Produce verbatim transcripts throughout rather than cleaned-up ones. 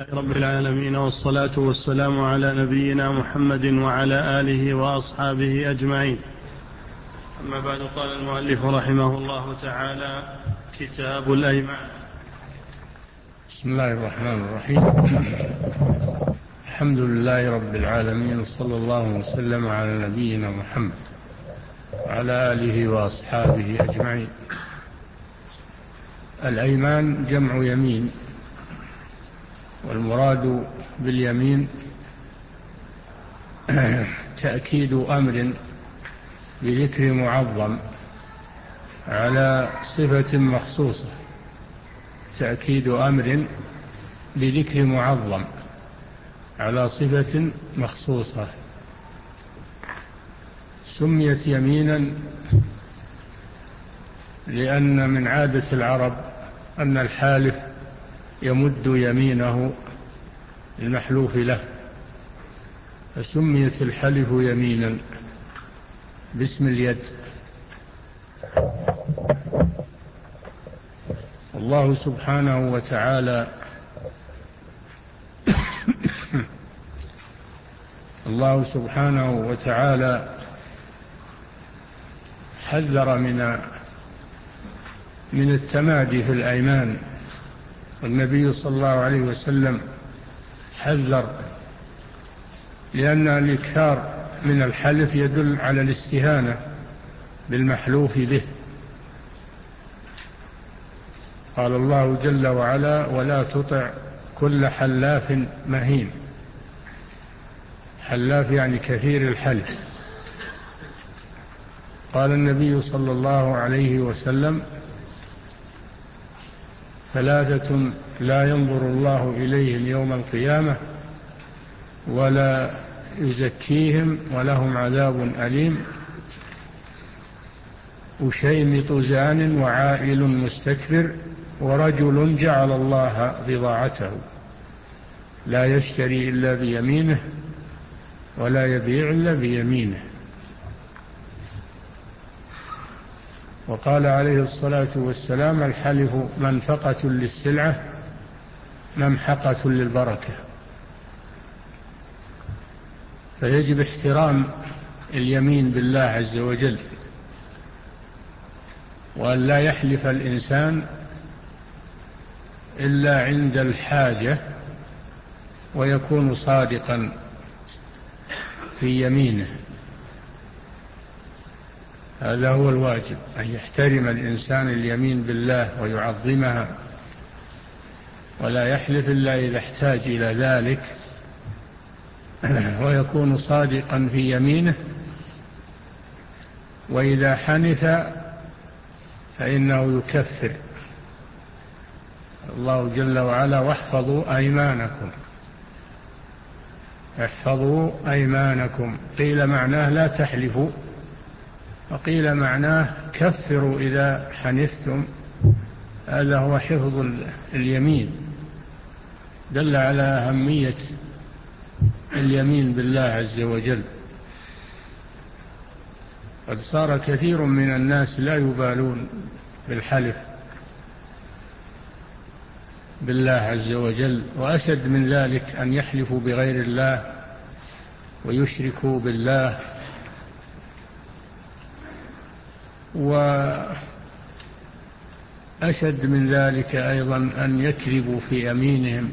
رب العالمين، والصلاة والسلام على نبينا محمد وعلى آله وأصحابه أجمعين. أما بعد، قال المؤلف رحمه الله تعالى: كتاب الأيمان. بسم الله الرحمن الرحيم. الحمد لله رب العالمين، صلى الله وسلم على نبينا محمد وعلى آله وأصحابه أجمعين. الأيمان جمع يمين، والمراد باليمين تأكيد أمر بذكر معظم على صفة مخصوصة، تأكيد أمر بذكر معظم على صفة مخصوصة. سميت يمينا لأن من عادة العرب أن الحالف يمد يمينه المحلوف له، فسميت الحلف يمينا باسم اليد. الله سبحانه وتعالى الله سبحانه وتعالى حذر من من التمادي في الأيمان، والنبي صلى الله عليه وسلم حذر، لأن الإكثار من الحلف يدل على الاستهانة بالمحلوف به. قال الله جل وعلا: ولا تطع كل حلاف مهين. حلاف يعني كثير الحلف. قال النبي صلى الله عليه وسلم: ثلاثة لا ينظر الله إليهم يوم القيامة ولا يزكيهم ولهم عذاب أليم: وشيمط زان وعائل مستكبر ورجل جعل الله بضاعته لا يشتري إلا بيمينه ولا يبيع إلا بيمينه. وقال عليه الصلاة والسلام: الحلف منفقة للسلعة ممحقة للبركة. فيجب احترام اليمين بالله عز وجل، وأن لا يحلف الإنسان إلا عند الحاجة، ويكون صادقا في يمينه. هذا هو الواجب، أن يحترم الإنسان اليمين بالله ويعظمها، ولا يحلف إلا إذا احتاج إلى ذلك، ويكون صادقا في يمينه. وإذا حنث فإنه يكفر. الله جل وعلا: واحفظوا أيمانكم. احفظوا أيمانكم، قيل معناه لا تحلفوا، وقيل معناه كفروا إذا حنثتم. هذا هو حفظ اليمين، دل على أهمية اليمين بالله عز وجل. قد صار كثير من الناس لا يبالون بالحلف بالله عز وجل، وأشد من ذلك أن يحلفوا بغير الله ويشركوا بالله، وأشد من ذلك أيضا أن يكذبوا في يمينهم،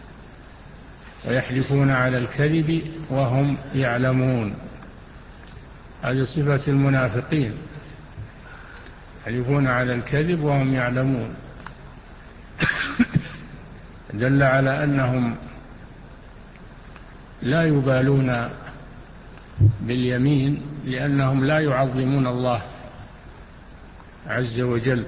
ويحلفون على الكذب وهم يعلمون. هذه صفة المنافقين، يحلفون على الكذب وهم يعلمون. دل على أنهم لا يبالون باليمين، لأنهم لا يعظمون الله عز وجل.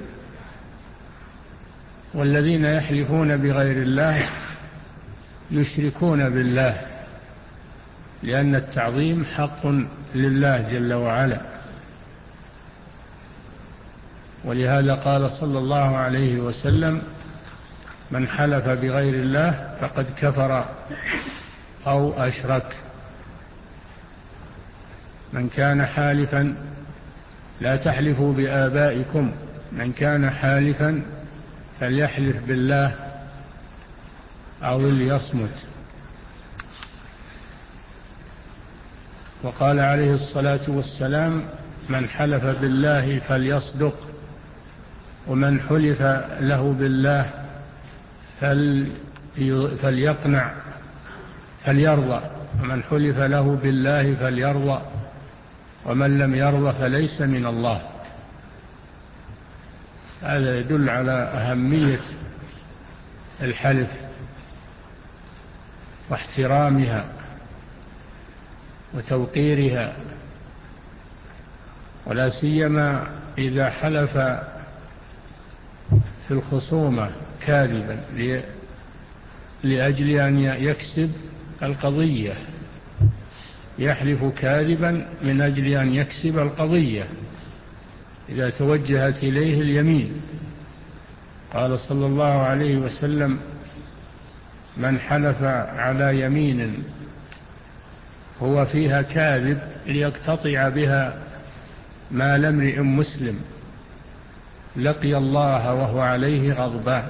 والذين يحلفون بغير الله يشركون بالله، لأن التعظيم حق لله جل وعلا. ولهذا قال صلى الله عليه وسلم: من حلف بغير الله فقد كفر أو أشرك. من كان حالفا، لا تحلفوا بآبائكم، من كان حالفا فليحلف بالله أو ليصمت. وقال عليه الصلاة والسلام: من حلف بالله فليصدق، ومن حلف له بالله فليقنع فليرضى، ومن حلف له بالله فليرضى، ومن لم يرضى فليس من الله. هذا يدل على أهمية الحلف واحترامها وتوقيرها، ولا سيما إذا حلف في الخصومة كاذبا لأجل أن يكسب القضية، يحلف كاذبا من أجل أن يكسب القضية إذا توجهت إليه اليمين. قال صلى الله عليه وسلم: من حلف على يمين هو فيها كاذب ليقتطع بها مال امرئ مسلم لقي الله وهو عليه غضبان.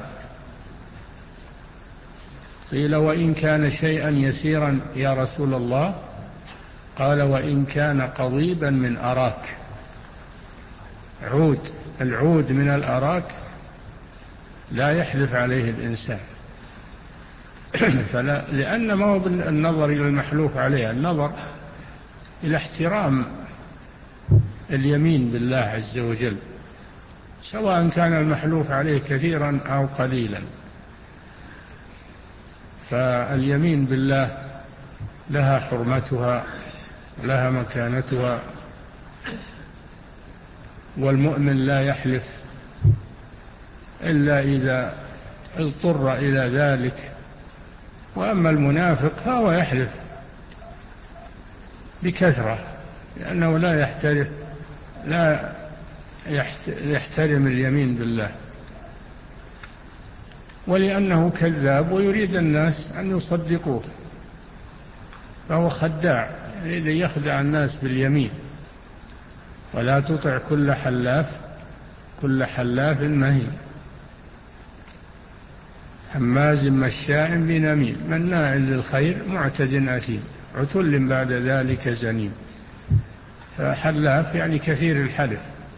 قيل: وإن كان شيئا يسيرا يا رسول الله؟ قال: وإن كان قضيبا من أراك. عود العود من الأراك لا يحلف عليه الإنسان فلا، لأن ما هو النظر إلى المحلوف عليه، النظر إلى احترام اليمين بالله عز وجل، سواء كان المحلوف عليه كثيرا أو قليلا. فاليمين بالله لها حرمتها، لها مكانتها، والمؤمن لا يحلف إلا إذا اضطر إلى ذلك. وأما المنافق فهو يحلف بكثرة، لأنه لا يحترم لا يحترم اليمين بالله، ولأنه كذاب ويريد الناس أن يصدقوه، فهو خداع يريد أن يخدع الناس باليمين. ولا تطع كل حلاف كل حلاف مهين هماز مشاء بنميم مناع للخير معتد أثيم عتل بعد ذلك زنيم. فحلاف يعني كثير الحلف،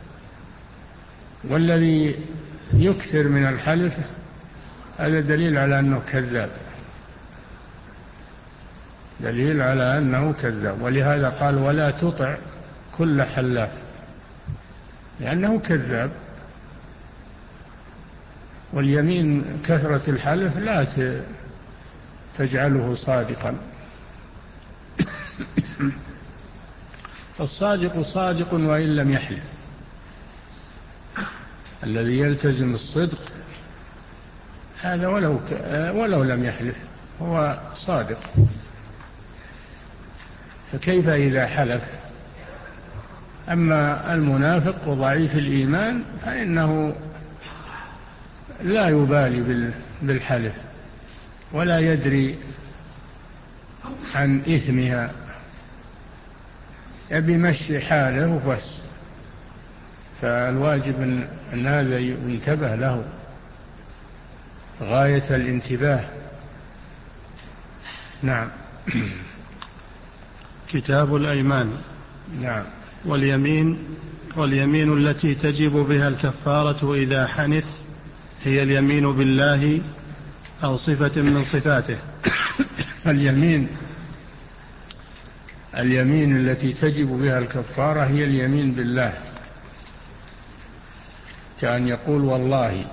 والذي يكثر من الحلف هذا دليل على أنه كذاب، دليل على أنه كذاب. ولهذا قال: ولا تطع كل حلاف، لأنه كذاب. واليمين كثرة الحلف لا تجعله صادقا فالصادق صادق وإن لم يحلف، الذي يلتزم الصدق هذا ولو, ولو لم يحلف هو صادق. فكيف إذا حلف؟ أما المنافق وضعيف الإيمان فإنه لا يبالي بالحلف ولا يدري عن إثمها، يبي يمشي حاله وبس. فالواجب أن هذا ينتبه له غاية الانتباه. نعم. كتاب الأيمان. نعم. واليمين واليمين التي تجب بها الكفارة إذا حنث هي اليمين بالله أو صفة من صفاته. اليمين اليمين التي تجب بها الكفارة هي اليمين بالله، كأن يقول والله،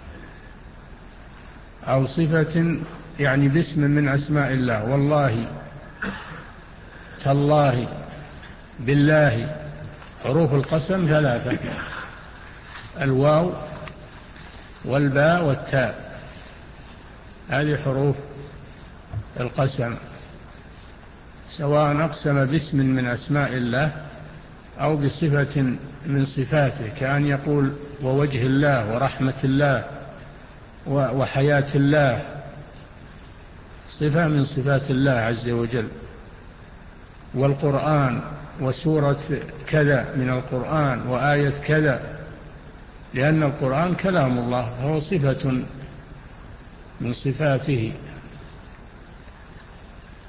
أو صفة يعني باسم من أسماء الله، والله، تالله، بالله. حروف القسم ثلاثة: الواو والباء والتاء، هذه حروف القسم، سواء أقسم باسم من أسماء الله أو بصفة من صفاته، كأن يقول ووجه الله ورحمة الله وحياة الله، صفة من صفات الله عز وجل. والقرآن وسورة كذا من القرآن وآية كذا، لأن القرآن كلام الله فهو صفة من صفاته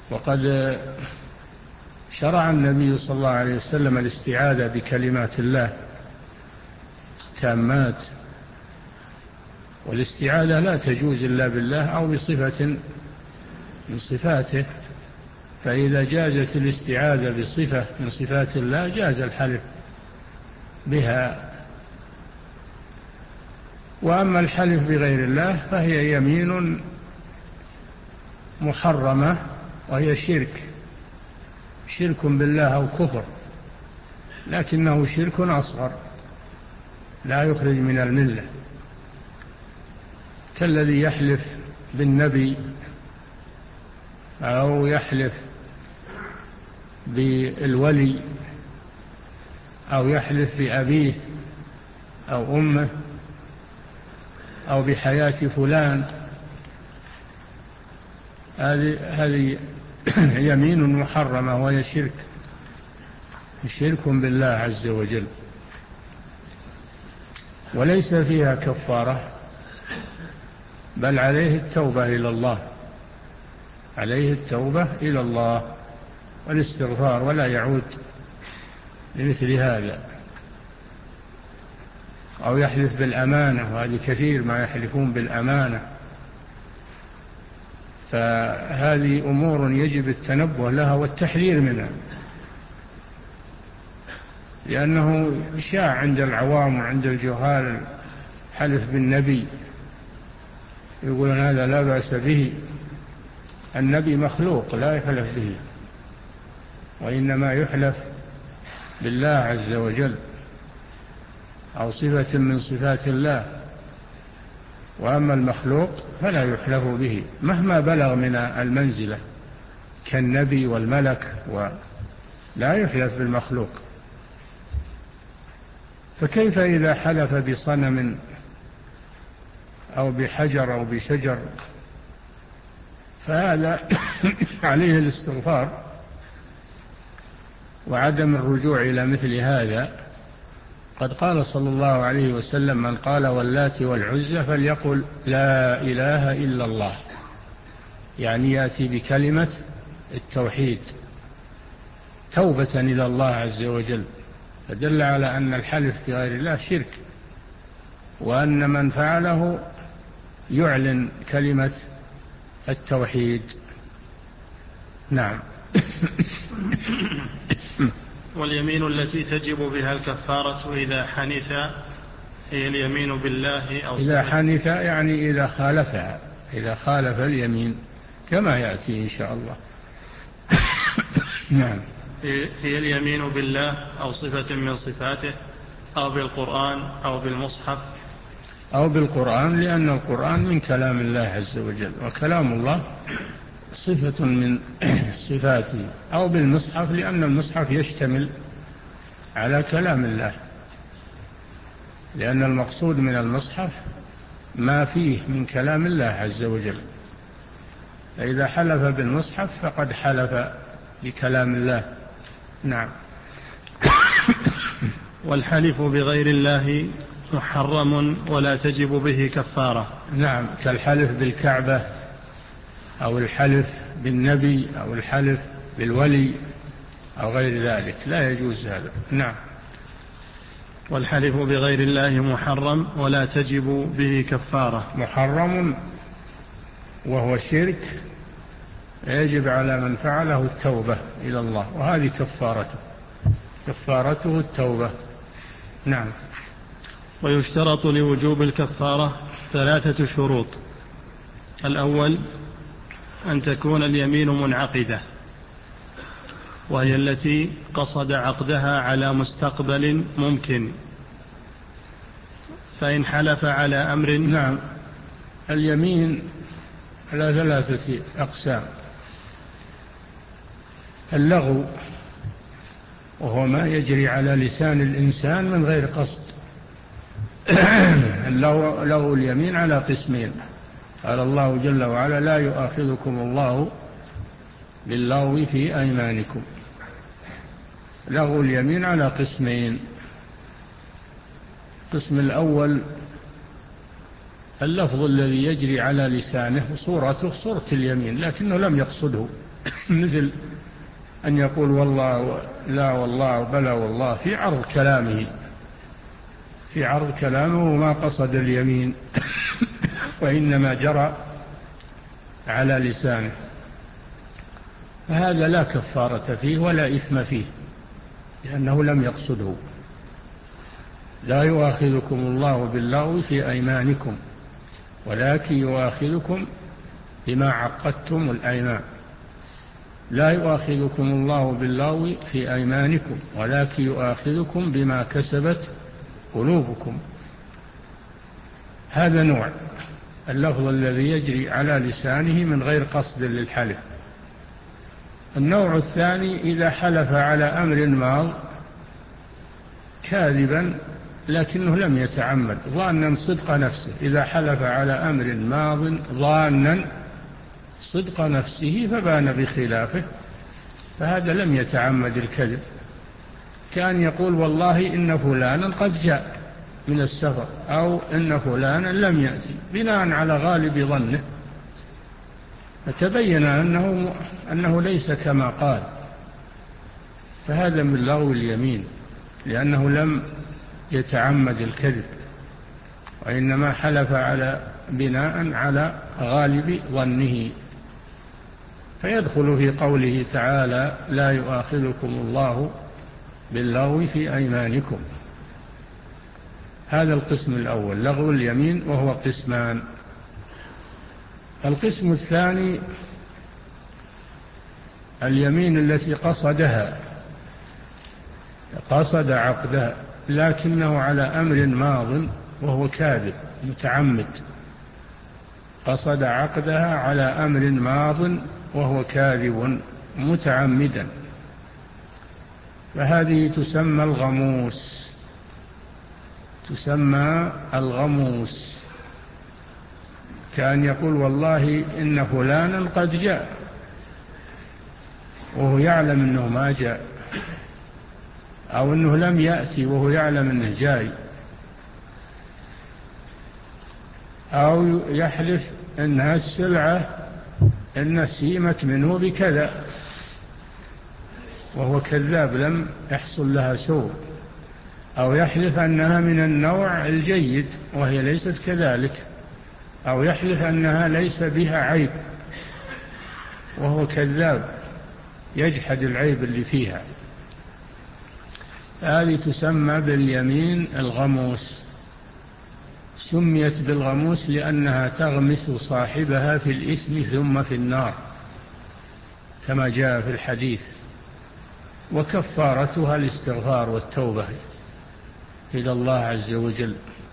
وقد شرع النبي صلى الله عليه وسلم الاستعاذة بكلمات الله تامات، والاستعاذة لا تجوز إلا بالله أو بصفة من صفاته، فإذا جازت الاستعاذة بصفة من صفات الله جاز الحلف بها. وأما الحلف بغير الله فهي يمين محرمة، وهي شرك شرك بالله أو كفر، لكنه شرك أصغر لا يخرج من الملة، كالذي يحلف بالنبي أو يحلف بالولي أو يحلف بأبيه أو أمه أو بحياة فلان. هذه هذه يمين محرمة وهي شرك شرك بالله عز وجل، وليس فيها كفارة، بل عليه التوبة إلى الله عليه التوبة إلى الله والاستغفار، ولا يعود لمثل هذا. أو يحلف بالأمانة، وهذه كثير ما يحلفون بالأمانة، فهذه أمور يجب التنبه لها والتحذير منها، لأنه شاع عند العوام وعند الجهال حلف بالنبي، يقولون هذا لا بأس به، النبي مخلوق لا يحلف به، وإنما يحلف بالله عز وجل أو صفة من صفات الله، وأما المخلوق فلا يحلف به مهما بلغ من المنزلة كالنبي والملك، ولا يحلف بالمخلوق. فكيف إذا حلف بصنم أو بحجر أو بشجر؟ فهذا عليه الاستغفار وعدم الرجوع إلى مثل هذا. قد قال صلى الله عليه وسلم: من قال واللات والعزى فليقل لا إله إلا الله، يعني يأتي بكلمة التوحيد توبة إلى الله عز وجل، فدل على أن الحلف بغير الله شرك، وأن من فعله يعلن كلمة التوحيد. نعم. واليمين التي تجب بها الكفارة إذا حنث هي اليمين بالله أو إذا حنث يعني إذا خالفها، إذا خالف اليمين كما يأتي إن شاء الله. نعم. هي اليمين بالله أو صفة من صفاته أو بالقرآن أو بالمصحف أو بالقرآن، لأن القرآن من كلام الله عز وجل، وكلام الله صفة من صفاته، أو بالمصحف لأن المصحف يشتمل على كلام الله، لأن المقصود من المصحف ما فيه من كلام الله عز وجل، فإذا حلف بالمصحف فقد حلف بكلام الله. نعم. والحلف بغير الله محرم ولا تجب به كفارة. نعم، كالحلف بالكعبة أو الحلف بالنبي أو الحلف بالولي أو غير ذلك، لا يجوز هذا. نعم. والحلف بغير الله محرم ولا تجب به كفارة. محرم وهو شرك، يجب على من فعله التوبة إلى الله، وهذه كفارته كفارته التوبة. نعم. ويشترط لوجوب الكفارة ثلاثة شروط: الأول أن تكون اليمين منعقدة، وهي التي قصد عقدها على مستقبل ممكن، فإن حلف على أمر. نعم. اليمين على ثلاثة أقسام: اللغو، وهو ما يجري على لسان الإنسان من غير قصد. اللغو اليمين على قسمين، قال الله جل وعلا: لا يؤاخذكم الله باللغو في أيمانكم. لغو اليمين على قسمين: القسم الأول اللفظ الذي يجري على لسانه صورته صورة اليمين لكنه لم يقصده، مثل أن يقول والله لا والله بلى والله في عرض كلامه في عرض كلامه وما قصد اليمين وإنما جرى على لسانه، فهذا لا كفارة فيه ولا إثم فيه لأنه لم يقصده. لا يؤاخذكم الله باللغو في أيمانكم ولكن يؤاخذكم بما عقدتم الأيمان. لا يؤاخذكم الله باللغو في أيمانكم ولكن يؤاخذكم بما كسبت قلوبكم. هذا نوع اللفظ الذي يجري على لسانه من غير قصد للحلف. النوع الثاني إذا حلف على أمر ماض كاذبا لكنه لم يتعمد ظانا صدق نفسه، إذا حلف على أمر ماض ظانا صدق نفسه فبان بخلافه فهذا لم يتعمد الكذب، كان يقول والله إن فلانا قد جاء من السفر أو إن فلانا لم يأتي بناء على غالب ظنه، فتبين أنه, أنه ليس كما قال، فهذا من لغو اليمين لأنه لم يتعمد الكذب وإنما حلف على بناء على غالب ظنه، فيدخل في قوله تعالى لا يؤاخذكم الله باللغو في أيمانكم. هذا القسم الأول لغو اليمين، وهو قسمان. القسم الثاني اليمين التي قصدها قصد عقدها لكنه على أمر ماض وهو كاذب متعمد، قصد عقدها على أمر ماض وهو كاذب متعمدا، فهذه تسمى الغموس تسمى الغموس كان يقول والله إن فلانا قد جاء وهو يعلم أنه ما جاء، أو أنه لم يأتي وهو يعلم أنه جاي، أو يحلف أنها السلعة إن سيمت منه بكذا وهو كذاب لم يحصل لها سوء، أو يحلف أنها من النوع الجيد وهي ليست كذلك، أو يحلف أنها ليس بها عيب وهو كذاب يجحد العيب اللي فيها. هذه تسمى باليمين الغموس، سميت بالغموس لأنها تغمس صاحبها في الإثم ثم في النار كما جاء في الحديث، وكفارتها الاستغفار والتوبة إلى الله عز وجل.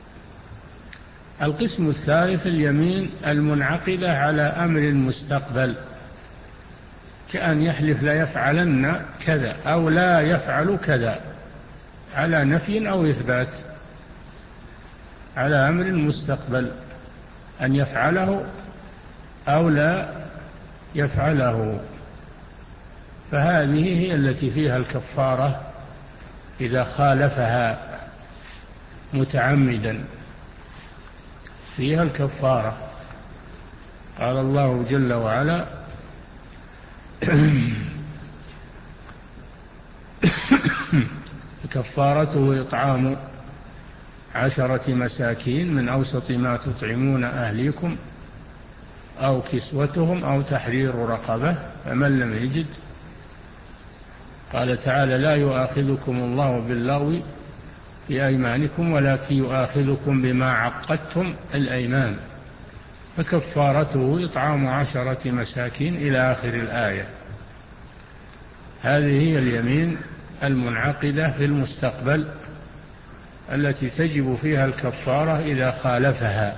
القسم الثالث اليمين المنعقدة على أمر مستقبل، كأن يحلف لا يفعلن كذا أو لا يفعل كذا على نفي أو إثبات، على أمر مستقبل أن يفعله أو لا يفعله، فهذه هي التي فيها الكفارة إذا خالفها متعمدا، فيها الكفارة. قال الله جل وعلا كفارته إطعام عشرة مساكين من أوسط ما تطعمون أهليكم أو كسوتهم أو تحرير رقبة فمن لم يجد. قال تعالى لا يؤاخذكم الله باللغو في أيمانكم ولكن يؤاخذكم بما عقدتم الأيمان، فكفارته إطعام عشرة مساكين إلى آخر الآية. هذه هي اليمين المنعقدة في المستقبل التي تجب فيها الكفارة إذا خالفها.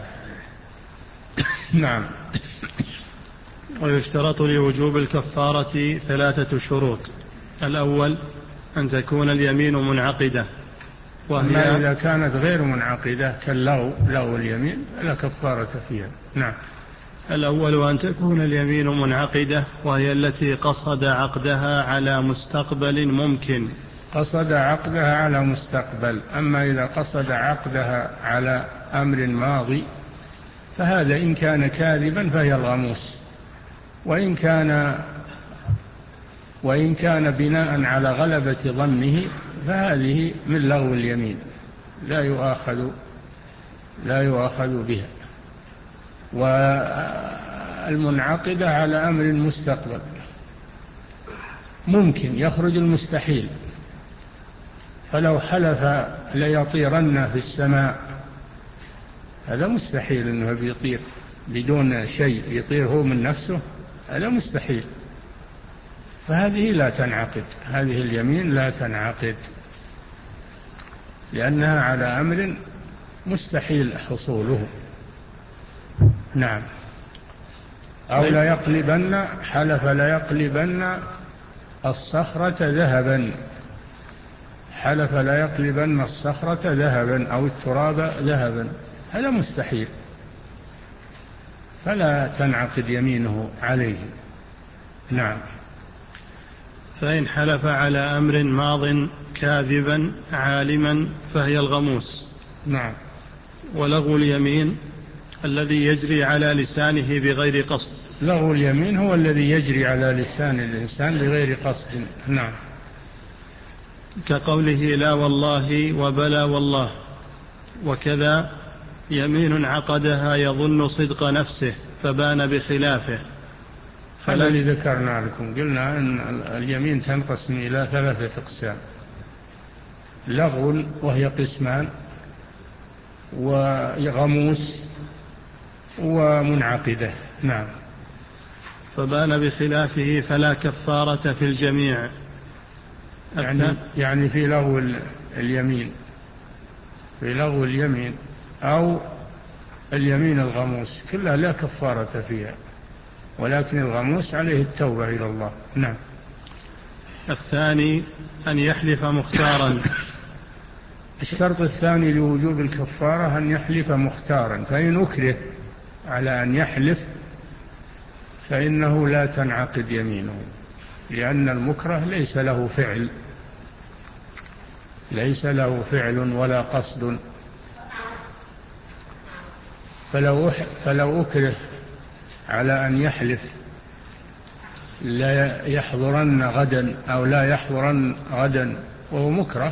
نعم. ويشترط لوجوب الكفارة ثلاثة شروط: الأول أن تكون اليمين منعقدة، وهي إذا كانت غير منعقدة كاللغو لغو اليمين لا كفارة فيها. نعم. الأول أن تكون اليمين منعقدة وهي التي قصد عقدها على مستقبل ممكن. قصد عقدها على مستقبل، أما إذا قصد عقدها على أمر ماضي فهذا إن كان كاذبا فهي الغموس، وإن كان وإن كان بناء على غلبة ظنه فهذه من لغو اليمين لا يؤاخذ لا يؤاخذ بها. والمنعقدة على أمر مستقبل ممكن يخرج المستحيل، فلو حلف ليطيرن في السماء هذا مستحيل أنه بيطير بدون شيء، يطير هو من نفسه، هذا مستحيل، فهذه لا تنعقد، هذه اليمين لا تنعقد لأنها على أمر مستحيل حصوله. نعم. أو لا يقلبن، حلف لا يقلبن الصخرة ذهبا، حلف لا يقلبن الصخرة ذهبا أو التراب ذهبا، هذا مستحيل، فلا تنعقد يمينه عليه. نعم. فإن حلف على أمر ماض كاذبا عالما فهي الغموس. نعم. ولغو اليمين الذي يجري على لسانه بغير قصد. لغو اليمين هو الذي يجري على لسان الإنسان بغير قصد. نعم. كقوله لا والله وبلا والله. وكذا يمين عقدها يظن صدق نفسه فبان بخلافه. هذا اللي ذكرنا لكم، قلنا أن اليمين تنقسم إلى ثلاثة أقسام: لغو وهي قسمان، وغموس، ومنعقدة. نعم. فبان بخلافه فلا كفارة في الجميع. يعني, يعني في لغو اليمين، في لغو اليمين أو اليمين الغموس كلها لا كفارة فيها، ولكن الغموس عليه التوبة إلى الله. نعم. الثاني أن يحلف مختارا. الشرط الثاني لوجوب الكفارة أن يحلف مختارا، فإن أكره على أن يحلف فإنه لا تنعقد يمينه، لأن المكره ليس له فعل، ليس له فعل ولا قصد. فلو فلو أكره على أن يحلف لا يحضرن غدا أو لا يحضرن غدا وهو مكره،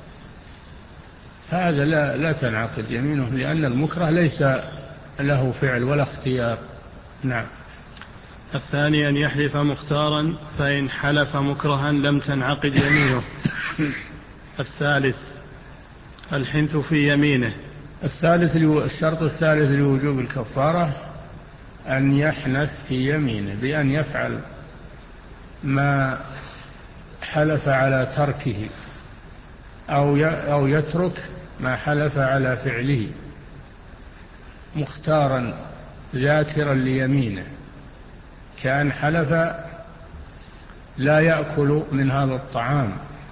هذا لا, لا تنعقد يمينه، لأن المكره ليس له فعل ولا اختيار. نعم. الثاني أن يحلف مختارا، فإن حلف مكرها لم تنعقد يمينه. الثالث الحنث في يمينه. الثالث الشرط الثالث لوجوب الكفارة أن يحنث في يمينه بأن يفعل ما حلف على تركه أو أو يترك ما حلف على فعله، مختارا ذاكرا ليمينه، كان حلف لا يأكل من هذا الطعام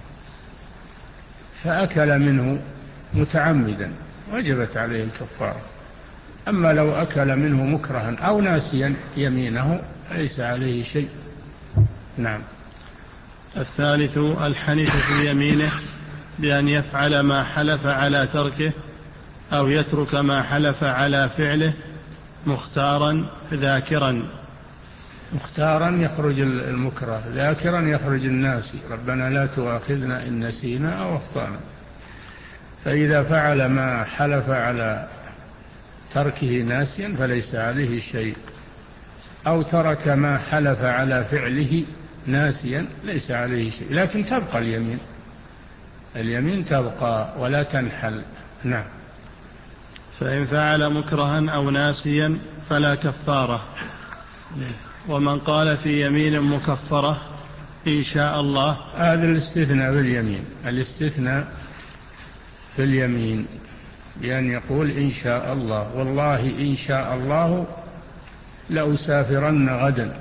فأكل منه متعمدا وجبت عليه الكفارة. أما لو أكل منه مكرها أو ناسيا يمينه ليس عليه شيء. نعم. الثالث الحنث في يمينه بأن يفعل ما حلف على تركه أو يترك ما حلف على فعله، مختارا ذاكرا. مختارا يخرج المكره، ذاكرا يخرج الناسي، ربنا لا تؤاخذنا إن نسينا أو أخطأنا. فإذا فعل ما حلف على تركه ناسيا فليس عليه شيء، أو ترك ما حلف على فعله ناسيا ليس عليه شيء، لكن تبقى اليمين، اليمين تبقى ولا تنحل. نعم. فإن فعل مكرها أو ناسيا فلا كفارة. ومن قال في يمين مكفرة إن شاء الله، هذا الاستثناء باليمين، الاستثناء في اليمين بأن يقول إن شاء الله، والله إن شاء الله لأسافرن غدا،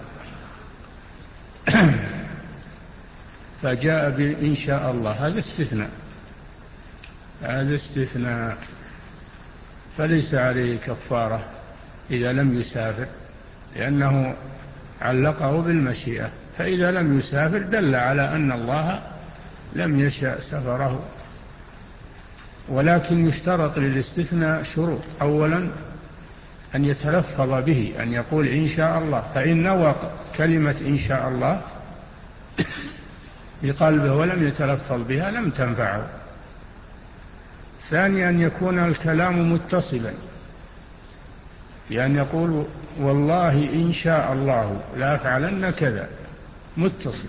فجاء بإن شاء الله، هذا استثناء، هذا استثناء، فليس عليه كفارة إذا لم يسافر، لأنه علقه بالمشيئة، فإذا لم يسافر دل على أن الله لم يشأ سفره. ولكن يشترط للاستثناء شروط: أولا أن يتلفظ به، أن يقول إن شاء الله، فإن نوى كلمة إن شاء الله بقلبه ولم يتلفظ بها لم تنفعه. ثانيا أن يكون الكلام متصلا، يعني يقول والله إن شاء الله لا أفعلن كذا، متصل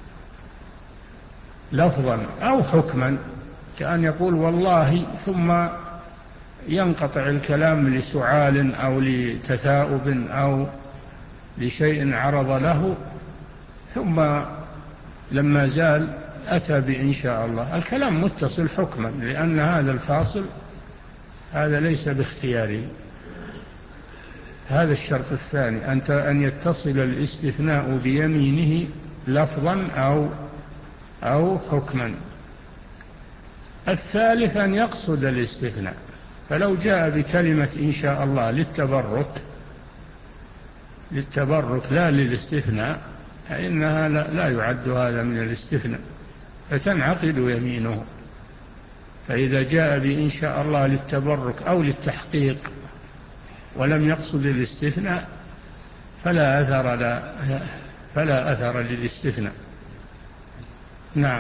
لفظا أو حكما، كأن يقول والله ثم ينقطع الكلام لسعال أو لتثاؤب أو لشيء عرض له، ثم لما زال أتى بإن شاء الله. الكلام متصل حكما، لأن هذا الفاصل هذا ليس باختياري. هذا الشرط الثاني، أن يتصل الاستثناء بيمينه لفظا أو أو حكما. الثالث أن يقصد الاستثناء، فلو جاء بكلمة إن شاء الله للتبرك للتبرك لا للاستثناء، فإنها لا يعد هذا من الاستثناء، فتنعقد يمينه. فإذا جاء بإن شاء الله للتبرك أو للتحقيق ولم يقصد الاستثناء فلا أثر لا فلا أثر للاستثناء. نعم.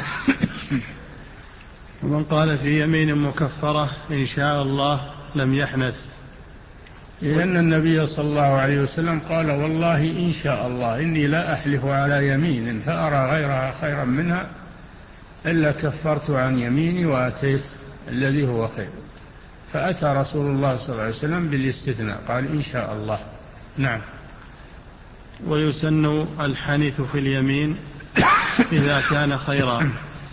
ومن قال في يمين مكفرة إن شاء الله لم يحنث، لأن النبي صلى الله عليه وسلم قال والله إن شاء الله إني لا أحلف على يمين فأرى غيرها خيرا منها إلا كفرت عن يميني وأتيت الذي هو خير. فأتى رسول الله صلى الله عليه وسلم بالاستثناء، قال إن شاء الله. نعم. ويسن الحنث في اليمين إذا كان خيرا.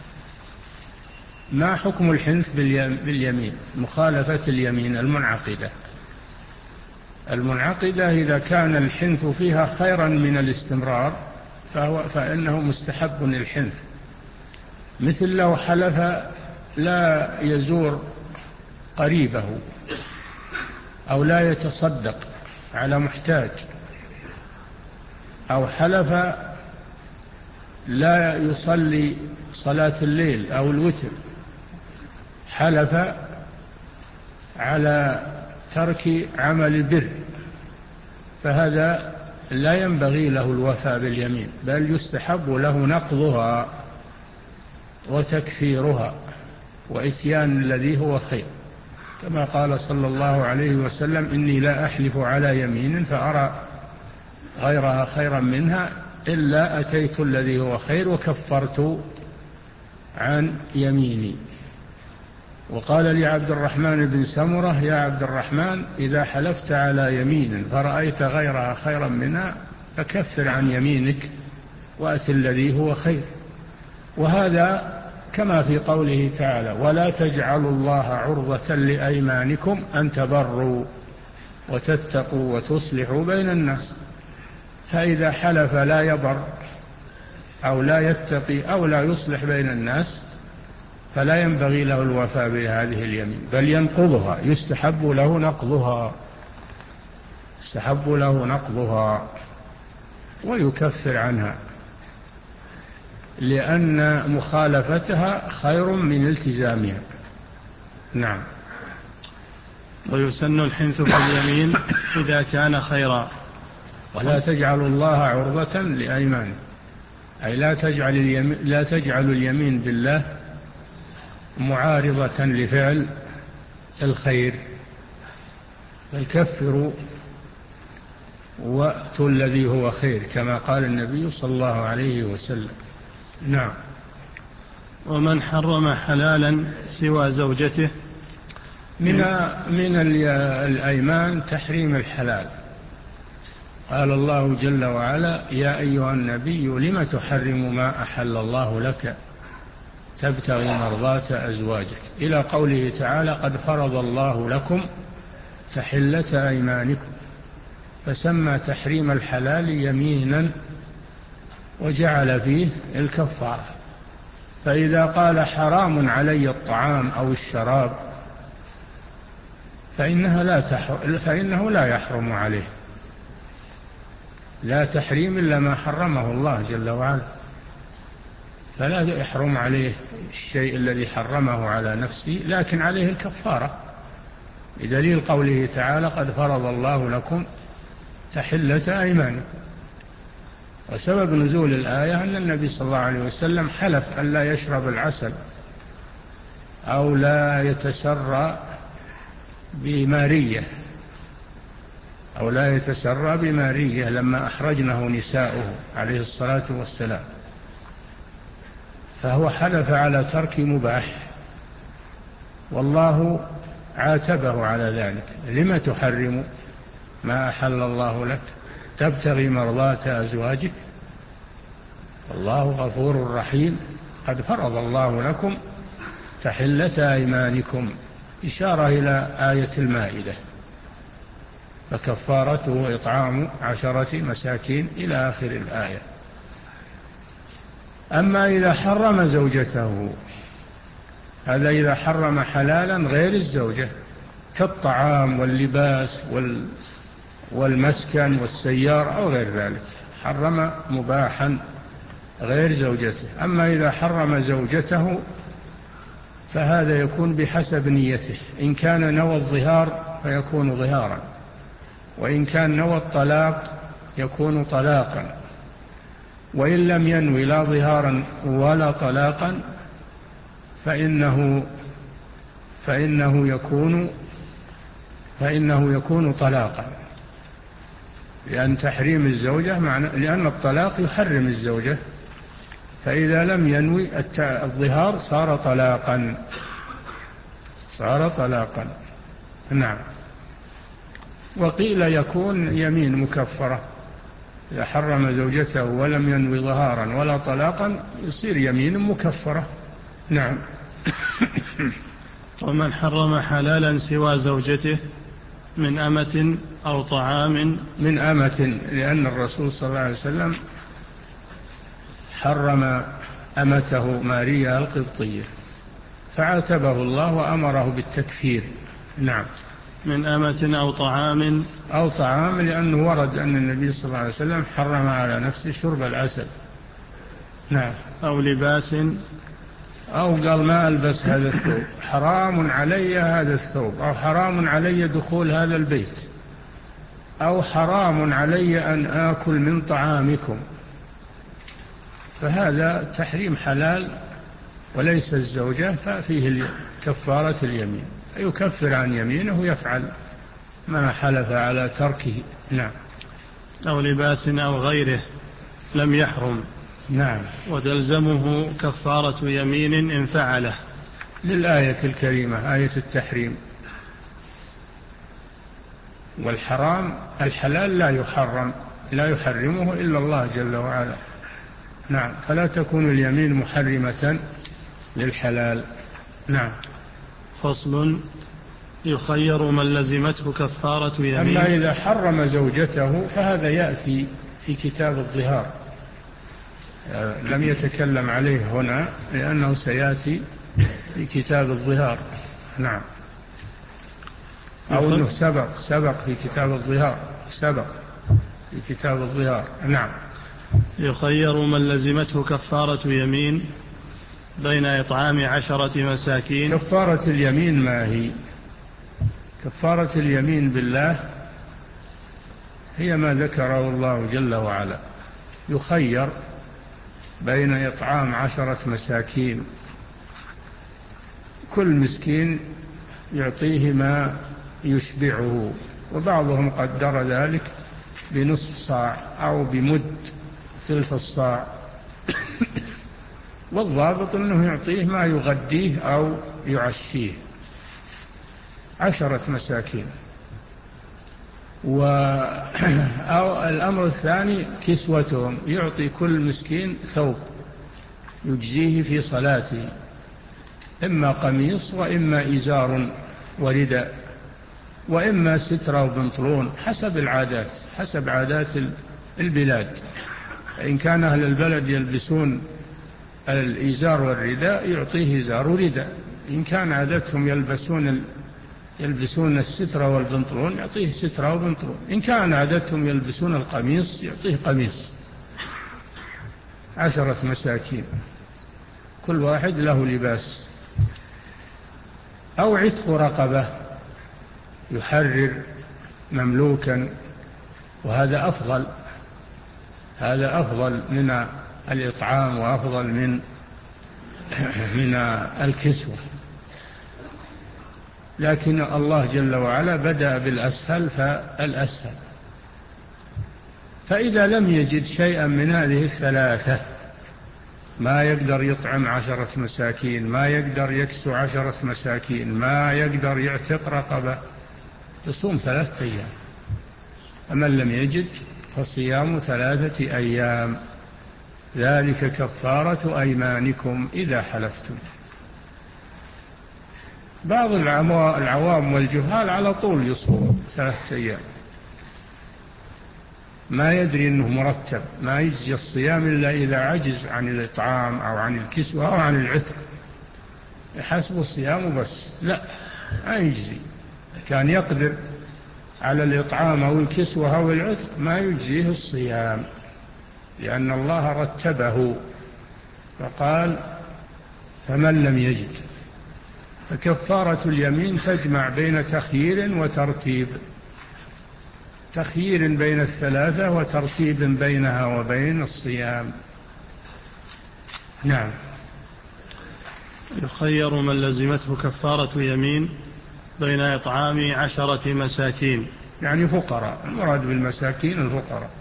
ما حكم الحنث باليمين؟ مخالفة اليمين المنعقدة. المنعقدة إذا كان الحنث فيها خيرا من الاستمرار فهو فإنه مستحب الحنث، مثل لو حلف لا يزور قريبه أو لا يتصدق على محتاج، أو حلف لا يصلي صلاة الليل أو الوتر، حلف على ترك عمل البر، فهذا لا ينبغي له الوفاء باليمين، بل يستحب له نقضها وتكفيرها وإتيان الذي هو خير، كما قال صلى الله عليه وسلم إني لا أحلف على يمين فأرى غيرها خيرا منها إلا أتيت الذي هو خير وكفرت عن يميني. وقال لعبد الرحمن بن سمرة يا عبد الرحمن إذا حلفت على يمين فرأيت غيرها خيرا منها فكفر عن يمينك وأت الذي هو خير. وهذا كما في قوله تعالى ولا تجعلوا الله عرضة لأيمانكم أن تبروا وتتقوا وتصلحوا بين الناس. فإذا حلف لا يبر أو لا يتقي أو لا يصلح بين الناس فلا ينبغي له الوفاء بهذه اليمين، بل ينقضها، يستحب له نقضها يستحب له نقضها ويكفر عنها، لأن مخالفتها خير من التزامها. نعم. ويسن الحنث في اليمين إذا كان خيرا. ولا تجعلوا الله عرضة لأيمانكم، أي لا تجعل اليمين, لا تجعل اليمين بالله معارضة لفعل الخير، بل كفروا وأتوا الذي هو خير كما قال النبي صلى الله عليه وسلم. نعم. ومن حرم حلالا سوى زوجته من من الأيمان تحريم الحلال. قال الله جل وعلا يا أيها النبي لم تحرم ما أحل الله لك تبتغي مرضات أزواجك، إلى قوله تعالى قد فرض الله لكم تحلة أيمانكم، فسمى تحريم الحلال يمينا وجعل فيه الكفارة. فإذا قال حرام علي الطعام أو الشراب فإنها لا تحرم، فإنه لا يحرم عليه، لا تحريم إلا ما حرمه الله جل وعلا، فلا يحرم عليه الشيء الذي حرمه على نفسه، لكن عليه الكفارة بدليل قوله تعالى قد فرض الله لكم تحلة أيمانكم. وسبب نزول الآية أن النبي صلى الله عليه وسلم حلف أن لا يشرب العسل أو لا يتسرى بمارية أو لا يتسرى بمارية لما أحرجنه نساؤه عليه الصلاة والسلام، فهو حلف على ترك مباح، والله عاتبه على ذلك. لم تحرم ما أحل الله لك تبتغي مرضات أزواجك والله غفور رحيم قد فرض الله لكم تحلة أيمانكم، إشارة إلى آية المائدة. فكفارته إطعام عشرة مساكين إلى آخر الآية. أما إذا حرم زوجته، هذا إذا حرم حلالا غير الزوجة كالطعام واللباس والمسكن والسيارة أو غير ذلك، حرم مباحا غير زوجته. أما إذا حرم زوجته فهذا يكون بحسب نيته، إن كان نوى الظهار فيكون ظهارا، وإن كان نوى الطلاق يكون طلاقا، وإن لم ينوي لا ظهارا ولا طلاقا فإنه فإنه يكون فإنه يكون طلاقا، لأن تحريم الزوجة معنى لأن الطلاق يحرم الزوجة، فإذا لم ينوي الظهار صار طلاقا صار طلاقا نعم. وقيل يكون يمين مكفرة، إذا حرم زوجته ولم ينوي ظهارا ولا طلاقا يصير يمين مكفرة نعم. ومن حرم حلالا سوى زوجته من أمة أو طعام من أمة، لأن الرسول صلى الله عليه وسلم حرم أمته ماريا القبطية فعاتبه الله وأمره بالتكفير نعم. من أمة أو طعام أو طعام، لأنه ورد أن النبي صلى الله عليه وسلم حرم على نفسه شرب العسل نعم. أو لباس، أو قال ما ألبس هذا الثوب، حرام علي هذا الثوب، أو حرام علي دخول هذا البيت، أو حرام علي أن آكل من طعامكم، فهذا تحريم حلال وليس الزوجة، ففيه كفارة اليمين، يكفر عن يمينه ويفعل ما حلف على تركه نعم. أو لباس أو غيره لم يحرم نعم، وتلزمه كفارة يمين إن فعله، للآية الكريمة آية التحريم. والحرام الحلال لا يحرم لا يحرمه إلا الله جل وعلا نعم، فلا تكون اليمين محرمة للحلال نعم. فصل: يخير من لزمته كفارة يمين. أما إذا حرم زوجته فهذا يأتي في كتاب الظهار، لم يتكلم عليه هنا لأنه سيأتي في كتاب الظهار نعم، أو أنه سبق سبق في كتاب الظهار سبق في كتاب الظهار نعم. يخير من لزمته كفارة يمين بين إطعام عشرة مساكين. كفارة اليمين ما هي؟ كفارة اليمين بالله هي ما ذكره الله جل وعلا، يخير بين إطعام عشرة مساكين، كل مسكين يعطيه ما يشبعه، وبعضهم قدر ذلك بنصف صاع أو بمد ثلث الصاع والضابط أنه يعطيه ما يغديه أو يعشيه، عشرة مساكين. أو الأمر الثاني كسوتهم، يعطي كل مسكين ثوب يجزيه في صلاته، إما قميص وإما إزار ورداء وإما سترة وبنطلون، حسب العادات حسب عادات البلاد. إن كان أهل البلد يلبسون الإزار والرداء يعطيه إزار ورداء، إن كان عادتهم يلبسون يلبسون السترة والبنطلون يعطيه سترة وبنطلون، إن كان عادتهم يلبسون القميص يعطيه قميص. عشرة مساكين كل واحد له لباس. أو عتق رقبة، يحرر مملوكا، وهذا أفضل، هذا أفضل من الإطعام وأفضل من من الكسوة. لكن الله جل وعلا بدأ بالأسهل فالأسهل. فإذا لم يجد شيئا من هذه الثلاثة، ما يقدر يطعم عشرة مساكين، ما يقدر يكسو عشرة مساكين، ما يقدر يعتق رقبة، يصوم ثلاثة أيام. فمن لم يجد فصيام ثلاثة أيام، ذلك كفارة أيمانكم إذا حلفتم. بعض العوام والجهال على طول يصوم ثلاثة أيام، ما يدري أنه مرتب، ما يجزي الصيام إلا إذا عجز عن الإطعام أو عن الكسوة أو عن العتق، يحسب الصيام بس. لا، ما يجزي. كان يقدر على الإطعام أو الكسوة أو العتق ما يجزيه الصيام، لأن الله رتبه فقال فمن لم يجد. فكفارة اليمين تجمع بين تخيير وترتيب، تخيير بين الثلاثة وترتيب بينها وبين الصيام. نعم. يخير من لزمته كفارة يمين بين إطعام عشرة مساكين، يعني فقراء، المراد بالمساكين الفقراء.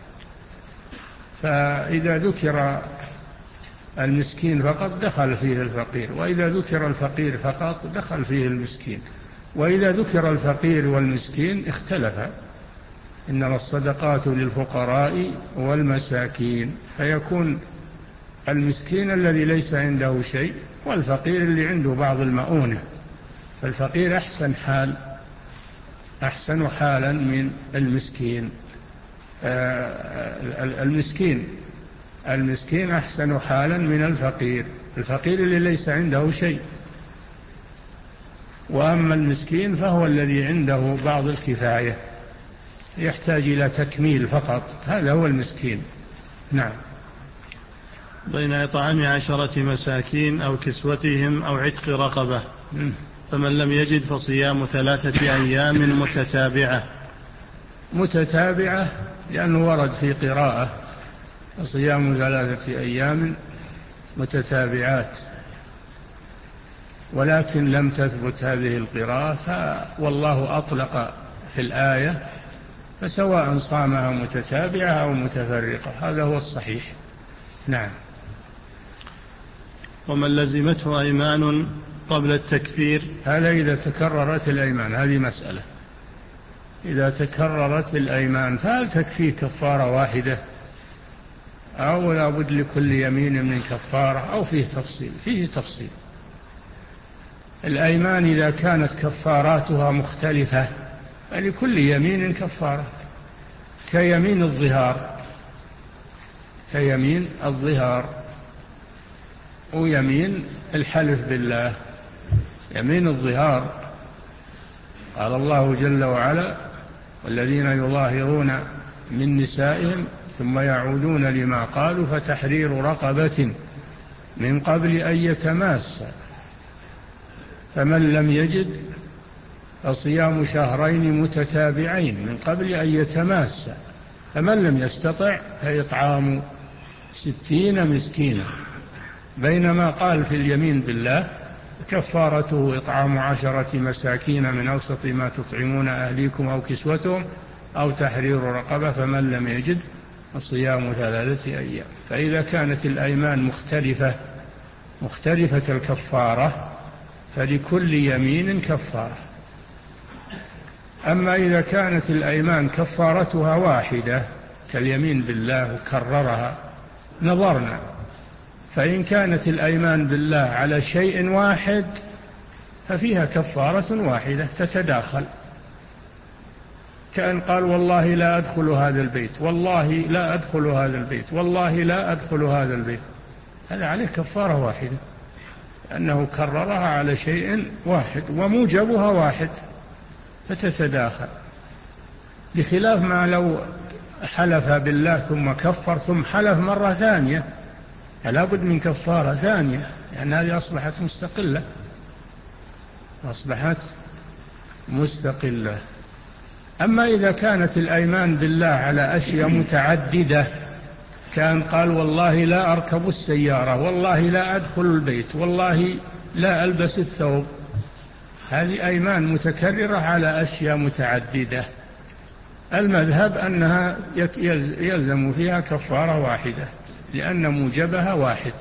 فإذا ذكر المسكين فقط دخل فيه الفقير، وإذا ذكر الفقير فقط دخل فيه المسكين، وإذا ذكر الفقير والمسكين اختلفا، إنما الصدقات للفقراء والمساكين، فيكون المسكين الذي ليس عنده شيء والفقير اللي عنده بعض المؤونة. فالفقير أحسن حال أحسن حالا من المسكين. المسكين المسكين أحسن حالا من الفقير، الفقير اللي ليس عنده شيء. وأما المسكين فهو الذي عنده بعض الكفاية، يحتاج إلى تكميل فقط، هذا هو المسكين. نعم. بين إطعام عشرة مساكين أو كسوتهم أو عتق رقبة، فمن لم يجد فصيام ثلاثة أيام متتابعة. متتابعة لأنه ورد في قراءة صيام ثلاثة أيام متتابعات، ولكن لم تثبت هذه القراءة، والله أطلق في الآية، فسواء صامها متتابعة أو متفرقة، هذا هو الصحيح. نعم. ومن لزمته أيمان قبل التكفير، هذا إذا تكررت الأيمان، هذه مسألة. إذا تكررت الأيمان فهل تكفيه كفارة واحدة أو لا بد لكل يمين من كفارة، أو فيه تفصيل؟ فيه تفصيل. الأيمان إذا كانت كفاراتها مختلفة فلكل يمين كفارة، كيمين الظهار كيمين الظهار ويمين الحلف بالله. يمين الظهار قال الله جل وعلا والذين يظاهرون من نسائهم ثم يعودون لما قالوا فتحرير رقبة من قبل أن يتماسا، فمن لم يجد فصيام شهرين متتابعين من قبل أن يتماسا، فمن لم يستطع فإطعام ستين مسكينا. بينما قال في اليمين بالله كفارته إطعام عشرة مساكين من أوسط ما تطعمون أهليكم أو كسوتهم أو تحرير رقبة، فمن لم يجد فصيام ثلاثة أيام. فإذا كانت الأيمان مختلفة مختلفة الكفارة فلكل يمين كفارة. أما إذا كانت الأيمان كفارتها واحدة كاليمين بالله وكررها نظرنا، فإن كانت الأيمان بالله على شيء واحد ففيها كفارة واحدة تتداخل، كأن قال والله لا أدخل هذا البيت، والله لا أدخل هذا البيت، والله لا أدخل هذا البيت، هذا عليه كفارة واحدة أنه كررها على شيء واحد وموجبها واحد فتتداخل، بخلاف ما لو حلف بالله ثم كفر ثم حلف مرة ثانية فلا بد من كفارة ثانية، لأن هذه أصبحت مستقلة أصبحت مستقلة. أما إذا كانت الأيمان بالله على أشياء متعددة كان قال والله لا أركب السيارة، والله لا أدخل البيت، والله لا ألبس الثوب. هذه أيمان متكررة على أشياء متعددة. المذهب أنها يلزم فيها كفارة واحدة لأن موجبها واحد.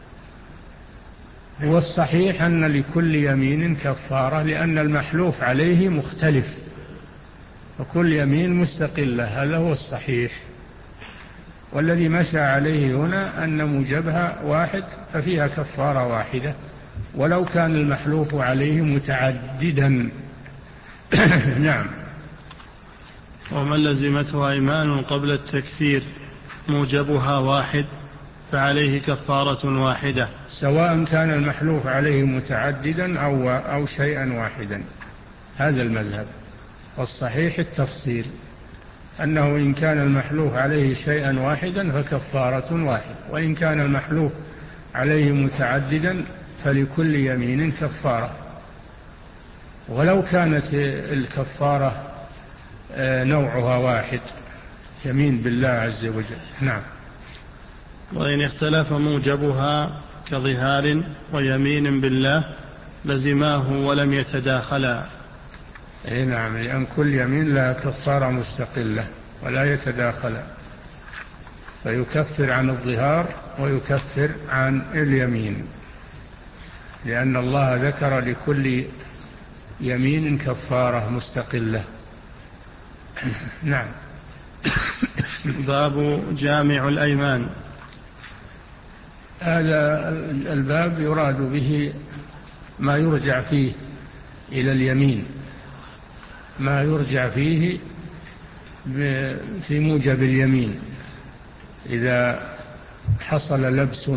والصحيح أن لكل يمين كفارة لأن المحلوف عليه مختلف، وكل يمين مستقلة، هذا هو الصحيح. والذي مشى عليه هنا أن موجبها واحد ففيها كفارة واحدة ولو كان المحلوف عليه متعددا. نعم. ومن لزمته أيمان قبل التكفير موجبها واحد فعليه كفارة واحدة، سواء كان المحلوف عليه متعددا أو, أو شيئا واحدا. هذا المذهب. والصحيح التفصيل أنه إن كان المحلوف عليه شيئا واحدا فكفارة واحد، وإن كان المحلوف عليه متعددا فلكل يمين كفارة، ولو كانت الكفارة نوعها واحد، يمين بالله عز وجل. نعم. وإن اختلف موجبها كظهار ويمين بالله لزماه ولم يتداخلا. اي نعم، لأن كل يمين لها كفارة مستقلة ولا يتداخلا، فيكفر عن الظهار ويكفر عن اليمين، لأن الله ذكر لكل يمين كفارة مستقلة. نعم. باب جامع الأيمان. هذا الباب يراد به ما يرجع فيه إلى اليمين، ما يرجع فيه في موجب اليمين إذا حصل لبس.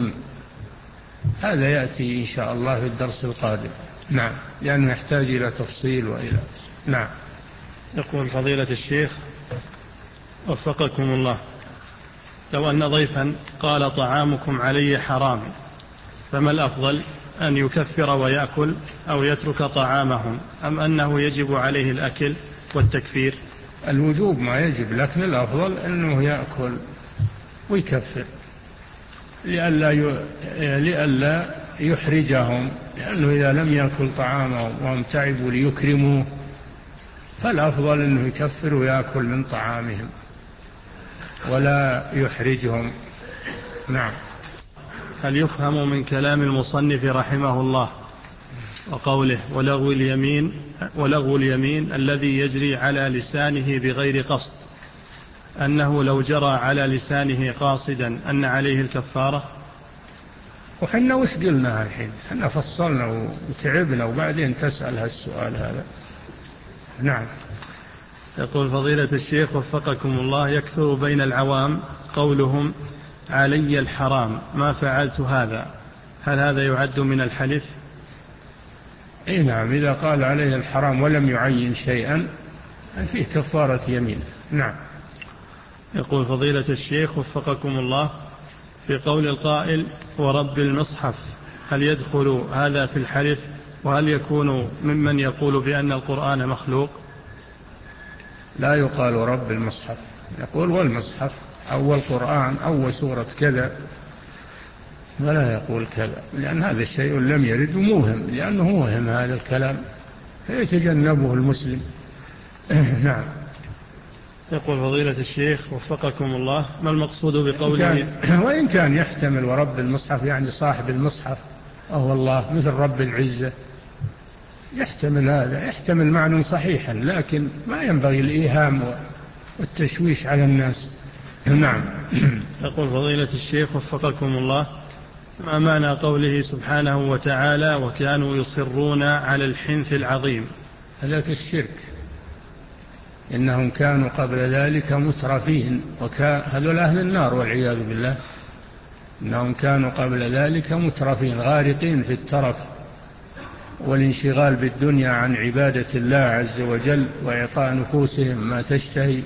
هذا يأتي إن شاء الله في الدرس القادم. نعم، لأنه يحتاج إلى تفصيل وإلى. نعم. يقول فضيلة الشيخ وفقكم الله، لو أن ضيفا قال طعامكم علي حرام، فما الأفضل، أن يكفر ويأكل أو يترك طعامهم، أم أنه يجب عليه الأكل والتكفير؟ الوجوب ما يجب، لكن الأفضل أنه يأكل ويكفر لئلا لئلا يحرجهم، لأنه إذا لم يأكل طعامهم وهم تعبوا ليكرموه فالأفضل أنه يكفر ويأكل من طعامهم ولا يحرجهم. نعم. هل يفهم من كلام المصنف رحمه الله وقوله ولغو اليمين, ولغو اليمين الذي يجري على لسانه بغير قصد أنه لو جرى على لسانه قاصدا أن عليه الكفارة؟ وحنا وش قلنا الحين؟ حنا فصلنا وتعبنا وبعدين تسأل هالسؤال هذا. نعم. يقول فضيلة الشيخ وفقكم الله، يكثر بين العوام قولهم علي الحرام ما فعلت هذا، هل هذا يعد من الحلف؟ اي نعم، إذا قال عليه الحرام ولم يعين شيئا فيه كفارة يمين. نعم. يقول فضيلة الشيخ وفقكم الله، في قول القائل ورب المصحف، هل يدخل هذا في الحلف؟ وهل يكون ممن يقول بأن القرآن مخلوق؟ لا يقال رب المصحف، يقول والمصحف أو القرآن أو سورة كذا، ولا يقول كذا، لأن هذا الشيء لم يرد وموهم، لأنه موهم هذا الكلام فيتجنبه المسلم. نعم. يقول فضيلة الشيخ وفقكم الله، ما المقصود بقوله وإن كان يحتمل ورب المصحف يعني صاحب المصحف وهو الله مثل رب العزة، يحتمل هذا، يحتمل معنى صحيحا، لكن ما ينبغي الإيهام والتشويش على الناس. نعم. يقول فضيلة الشيخ وفقكم الله، ما معنى قوله سبحانه وتعالى وكانوا يصرون على الحنث العظيم؟ هذا الشرك، إنهم كانوا قبل ذلك مترفين، وهذول أهل النار والعياذ بالله، إنهم كانوا قبل ذلك مترفين غارقين في الترف والانشغال بالدنيا عن عبادة الله عز وجل وإعطاء نفوسهم ما تشتهي،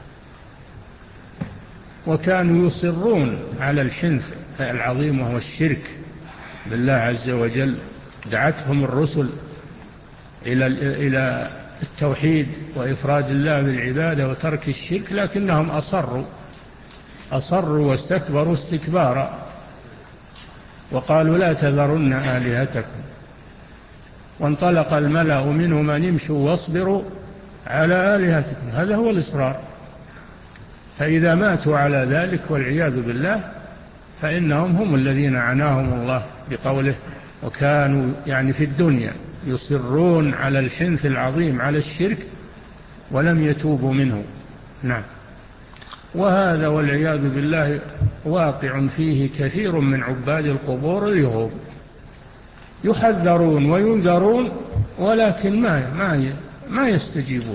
وكانوا يصرون على الحنث العظيم وهو الشرك بالله عز وجل. دعتهم الرسل إلى إلى التوحيد وإفراد الله بالعبادة وترك الشرك، لكنهم أصروا أصروا واستكبروا استكبارا وقالوا لا تذرن آلهتكم. وانطلق الملأ منهم أن امشوا واصبروا على آلهتكم. هذا هو الإصرار. فإذا ماتوا على ذلك والعياذ بالله فإنهم هم الذين عناهم الله بقوله وكانوا يعني في الدنيا يصرون على الحنث العظيم على الشرك ولم يتوبوا منه. نعم. وهذا والعياذ بالله واقع فيه كثير من عباد القبور اليوم، يحذرون وينذرون ولكن ما ما ما يستجيبون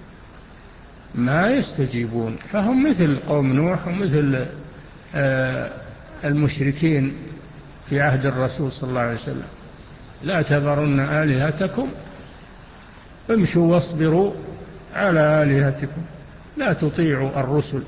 ما يستجيبون فهم مثل قوم نوح ومثل المشركين في عهد الرسول صلى الله عليه وسلم. لا تذرن آلهتكم امشوا واصبروا على آلهتكم. لا تطيعوا الرسل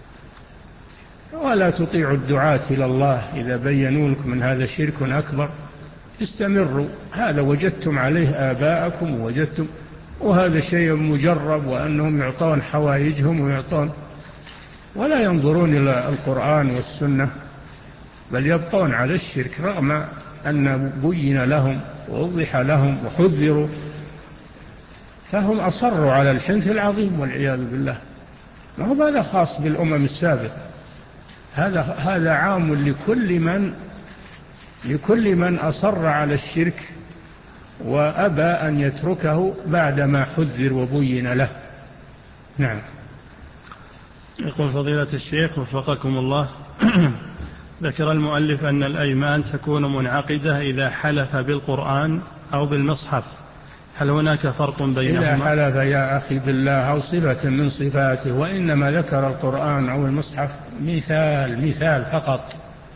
ولا تطيعوا الدعاة إلى الله إذا بينوا لكم من هذا شرك أكبر. استمروا، هذا وجدتم عليه آباءكم ووجدتم، وهذا شيء مجرب، وأنهم يعطون حوائجهم ويعطون ولا ينظرون إلى القرآن والسنة بل يبقون على الشرك رغم أن بين لهم ووضح لهم وحذروا. فهم أصروا على الحنث العظيم والعياذ بالله. ما هو هذا خاص بالأمم السابقة، هذا هذا عام لكل من لكل من أصر على الشرك وأبى أن يتركه بعدما حذر وبين له. نعم. يقول فضيلة الشيخ وفقكم الله ذكر المؤلف أن الأيمان تكون منعقدة إذا حلف بالقرآن أو بالمصحف، هل هناك فرق بينهما؟ إذا حلف يا أخي بالله أو صفة من صفاته، وإنما ذكر القرآن أو المصحف مثال مثال فقط.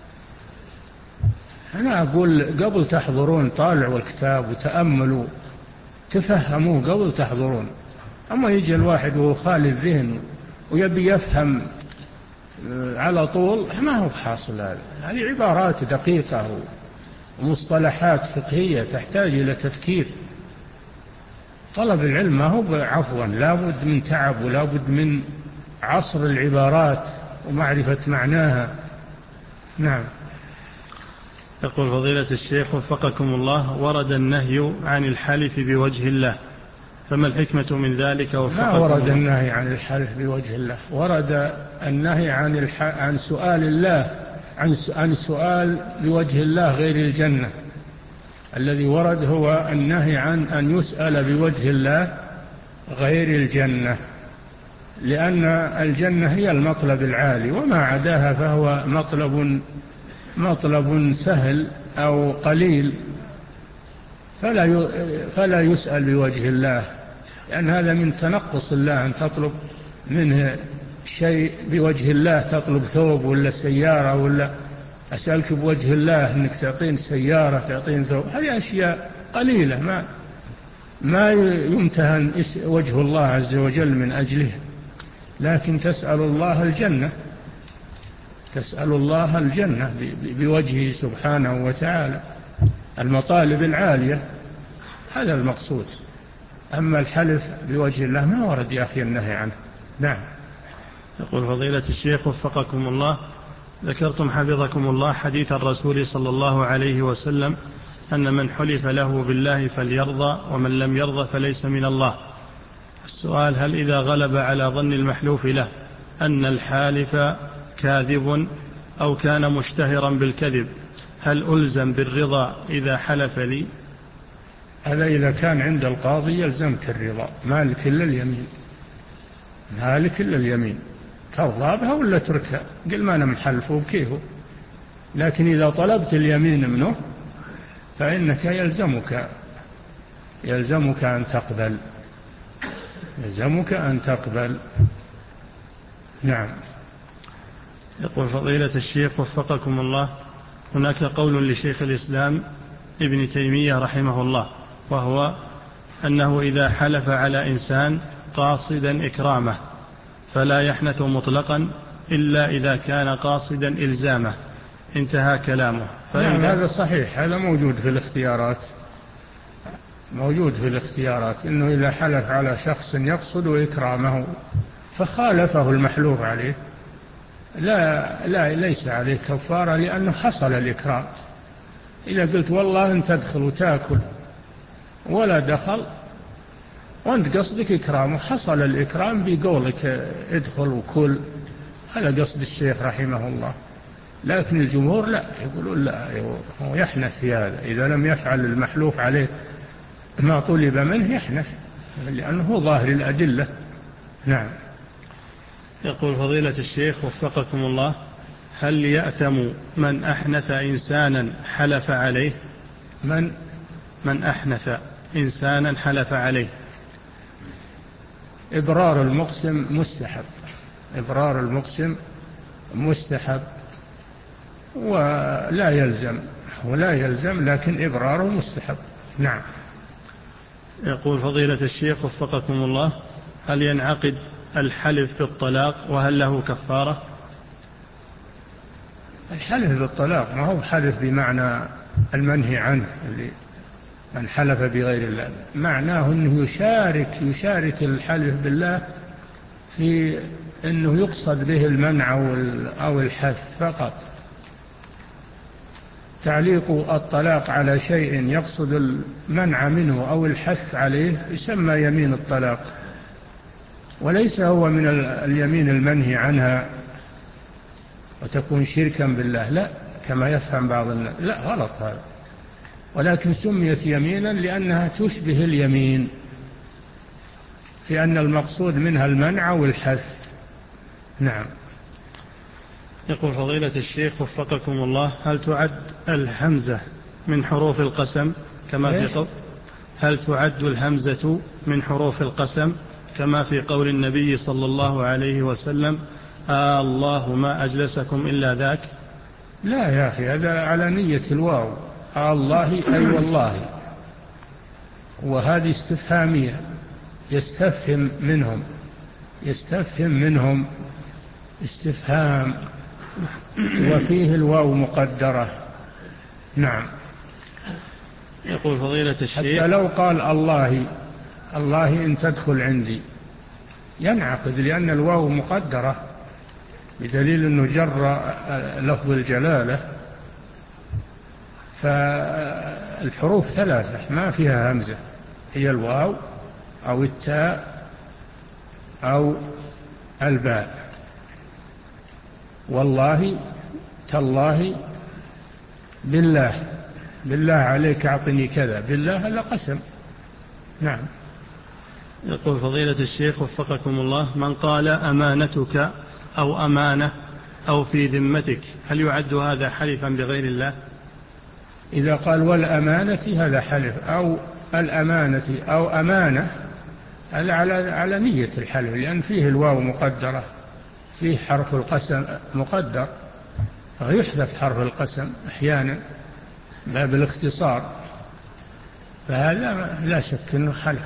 أنا أقول قبل تحضرون طالعوا الكتاب وتأملوا تفهموه قبل تحضرون. أما يجي الواحد وهو خالي الذهن ويبي يفهم على طول، ما هو حاصل. هذا هذه عبارات دقيقة ومصطلحات فقهية تحتاج إلى تفكير. طلب العلم ما هو عفوا، لا بد من تعب ولا بد من عصر العبارات ومعرفة معناها. نعم. يقول فضيلة الشيخ وفقكم الله ورد النهي عن الحلف بوجه الله، فما الحكمة من ذلك؟ لا ورد النهي عن الحلف بوجه الله، ورد النهي عن الح... عن سؤال الله عن عن سؤال بوجه الله غير الجنة. الذي ورد هو النهي عن أن يسأل بوجه الله غير الجنة، لأن الجنة هي المطلب العالي، وما عداها فهو مطلب مطلب سهل أو قليل، فلا فلا يسأل بوجه الله، لأن هذا من تنقص الله أن تطلب منه شيء بوجه الله، تطلب ثوب ولا سيارة، ولا أسألك بوجه الله أنك تعطين سيارة تعطين ثوب. هذه أشياء قليلة ما ما يمتهن وجه الله عز وجل من أجله. لكن تسأل الله الجنة، تسأل الله الجنة بوجهه سبحانه وتعالى، المطالب العالية، هذا المقصود. أما الحلف بوجه الله ما ورد يا أخي النهي عنه. نعم. يقول فضيلة الشيخ وفقكم الله ذكرتم حفظكم الله حديث الرسول صلى الله عليه وسلم أن من حلف له بالله فليرضى ومن لم يرضى فليس من الله. السؤال: هل إذا غلب على ظن المحلوف له أن الحالف كاذب أو كان مشتهرا بالكذب، هل ألزم بالرضا إذا حلف لي؟ هذا إذا كان عند القاضي يلزمك الرضا، مالك إلا اليمين، مالك إلا اليمين، ترضى بها ولا تركها؟ قل ما أنا محلفه بكيه. لكن إذا طلبت اليمين منه فإنك يلزمك يلزمك أن تقبل يلزمك أن تقبل. نعم. يقول فضيلة الشيخ وفقكم الله هناك قول لشيخ الإسلام ابن تيمية رحمه الله، وهو أنه إذا حلف على إنسان قاصدا إكرامه فلا يحنث مطلقا إلا إذا كان قاصدا إلزامه، انتهى كلامه. نعم هذا صحيح، هذا موجود في الاختيارات، موجود في الاختيارات إنه إذا حلف على شخص يقصد إكرامه فخالفه المحلوف عليه لا لا ليس عليه كفارة، لأنه حصل الإكرام. إذا قلت والله أنت تدخل وتأكل ولا دخل وأنت قصدك إكرامه، حصل الإكرام بقولك ادخل وكل، هذا قصد الشيخ رحمه الله. لكن الجمهور لا، يقولون لا، هو يحنث في هذا، إذا لم يفعل المحلوف عليه ما طلب منه يحنث، لأنه هو ظاهر الأدلة. نعم. يقول فضيلة الشيخ وفقكم الله: هل يأثم من أحنث إنسانا حلف عليه؟ من من أحنث إنسانا حلف عليه. إبرار المقسم مستحب، إبرار المقسم مستحب ولا يلزم، ولا يلزم لكن إبراره مستحب. نعم. يقول فضيلة الشيخ وفقكم الله: هل ينعقد الحلف بالطلاق وهل له كفارة؟ الحلف بالطلاق ما هو حلف بمعنى المنهي عنه، اللي من حلف بغير الله، معناه أنه يشارك يشارك الحلف بالله في أنه يقصد به المنع أو الحث فقط. تعليق الطلاق على شيء يقصد المنع منه أو الحث عليه يسمى يمين الطلاق، وليس هو من اليمين المنهي عنها وتكون شركا بالله، لا كما يفهم بعض الناس، لا غلط هذا، ولكن سميت يمينا لأنها تشبه اليمين في أن المقصود منها المنع والحث. نعم. يقول فضيلة الشيخ وفقكم الله: هل تعد الهمزة من حروف القسم كما في قول هل تعد الهمزة من حروف القسم كما في قول النبي صلى الله عليه وسلم: آه الله ما أجلسكم إلا ذاك؟ لا يا أخي، هذا على نية الواو، آه الله أي والله، وهذه استفهامية، يستفهم منهم، يستفهم منهم استفهام، وفيه الواو مقدرة. نعم. يقول فضيلة الشيخ: حتى لو قال الله الله إن تدخل عندي ينعقد، لأن الواو مقدرة بدليل أنه جر لفظ الجلالة، فالحروف ثلاثة ما فيها همزة، هي الواو أو التاء أو الباء. والله تالله بالله، بالله عليك أعطني كذا، بالله هذا قسم. نعم. يقول فضيلة الشيخ وفقكم الله: من قال أمانتك أو أمانة أو في ذمتك هل يعد هذا حلفا بغير الله؟ إذا قال والأمانة هذا حلف، أو الأمانة أو أمانة، هذا على على نية الحلف، لأن فيه الواو مقدرة، فيه حرف القسم مقدر، يحذف حرف القسم أحيانا باب الاختصار، فهذا لا شك أنه حلف،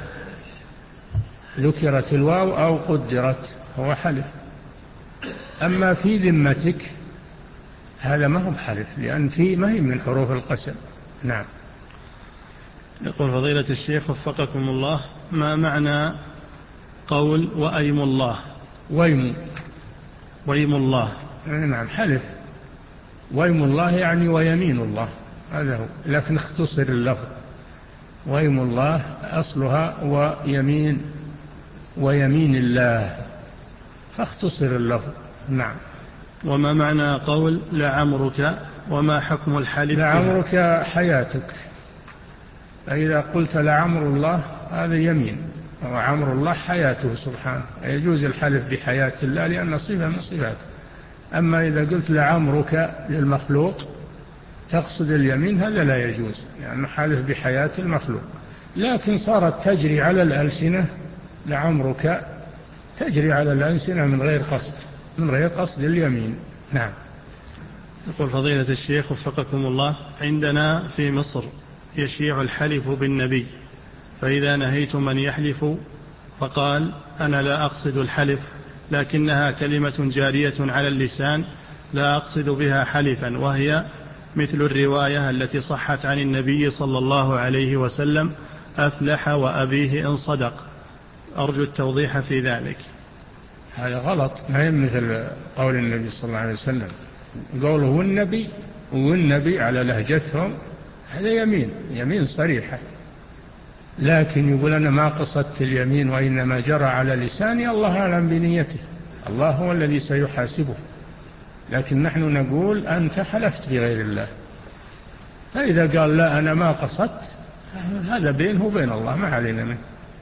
ذكرت الواو أو قدرت هو حلف. أما في ذمتك هذا ما هو بحلف، لأن فيه ما هي من حروف القسم. نعم. يقول فضيلة الشيخ وفقكم الله: ما معنى قول وأيم الله؟ ويم ويم الله. نعم حلف، ويم الله يعني ويمين الله، هذا هو، لكن اختصر اللفظ. ويم الله أصلها ويمين ويمين الله، فاختصر اللفظ. نعم. وما معنى قول لعمرك وما حكم الحلف؟ لعمرك حياتك، فإذا قلت لعمر الله هذا يمين، وعمر الله حياته سبحانه، يجوز الحلف بحياة الله لأن صفة من صفاته. أما إذا قلت لعمرك للمخلوق تقصد اليمين هذا لا يجوز، لأنه يعني حلف بحياة المخلوق. لكن صارت تجري على الألسنة، لعمرك تجري على الألسنة من غير قصد، من غير قصد اليمين. نعم. يقول فضيلة الشيخ وفقكم الله: عندنا في مصر يشيع الحلف بالنبي، فإذا نهيت من يحلف فقال أنا لا أقصد الحلف لكنها كلمة جارية على اللسان لا أقصد بها حلفا، وهي مثل الرواية التي صحت عن النبي صلى الله عليه وسلم: أفلح وأبيه إن صدق. أرجو التوضيح في ذلك. هذا غلط، ما هي مثل قول النبي صلى الله عليه وسلم. قوله والنبي والنبي على لهجتهم هذا يمين، يمين صريحة. لكن يقول أنا ما قصدت اليمين وإنما جرى على لساني، الله أعلم بنيته، الله هو الذي سيحاسبه. لكن نحن نقول أنت حلفت بغير الله، فإذا قال لا أنا ما قصدت، هذا بينه وبين الله، ما علينا منه.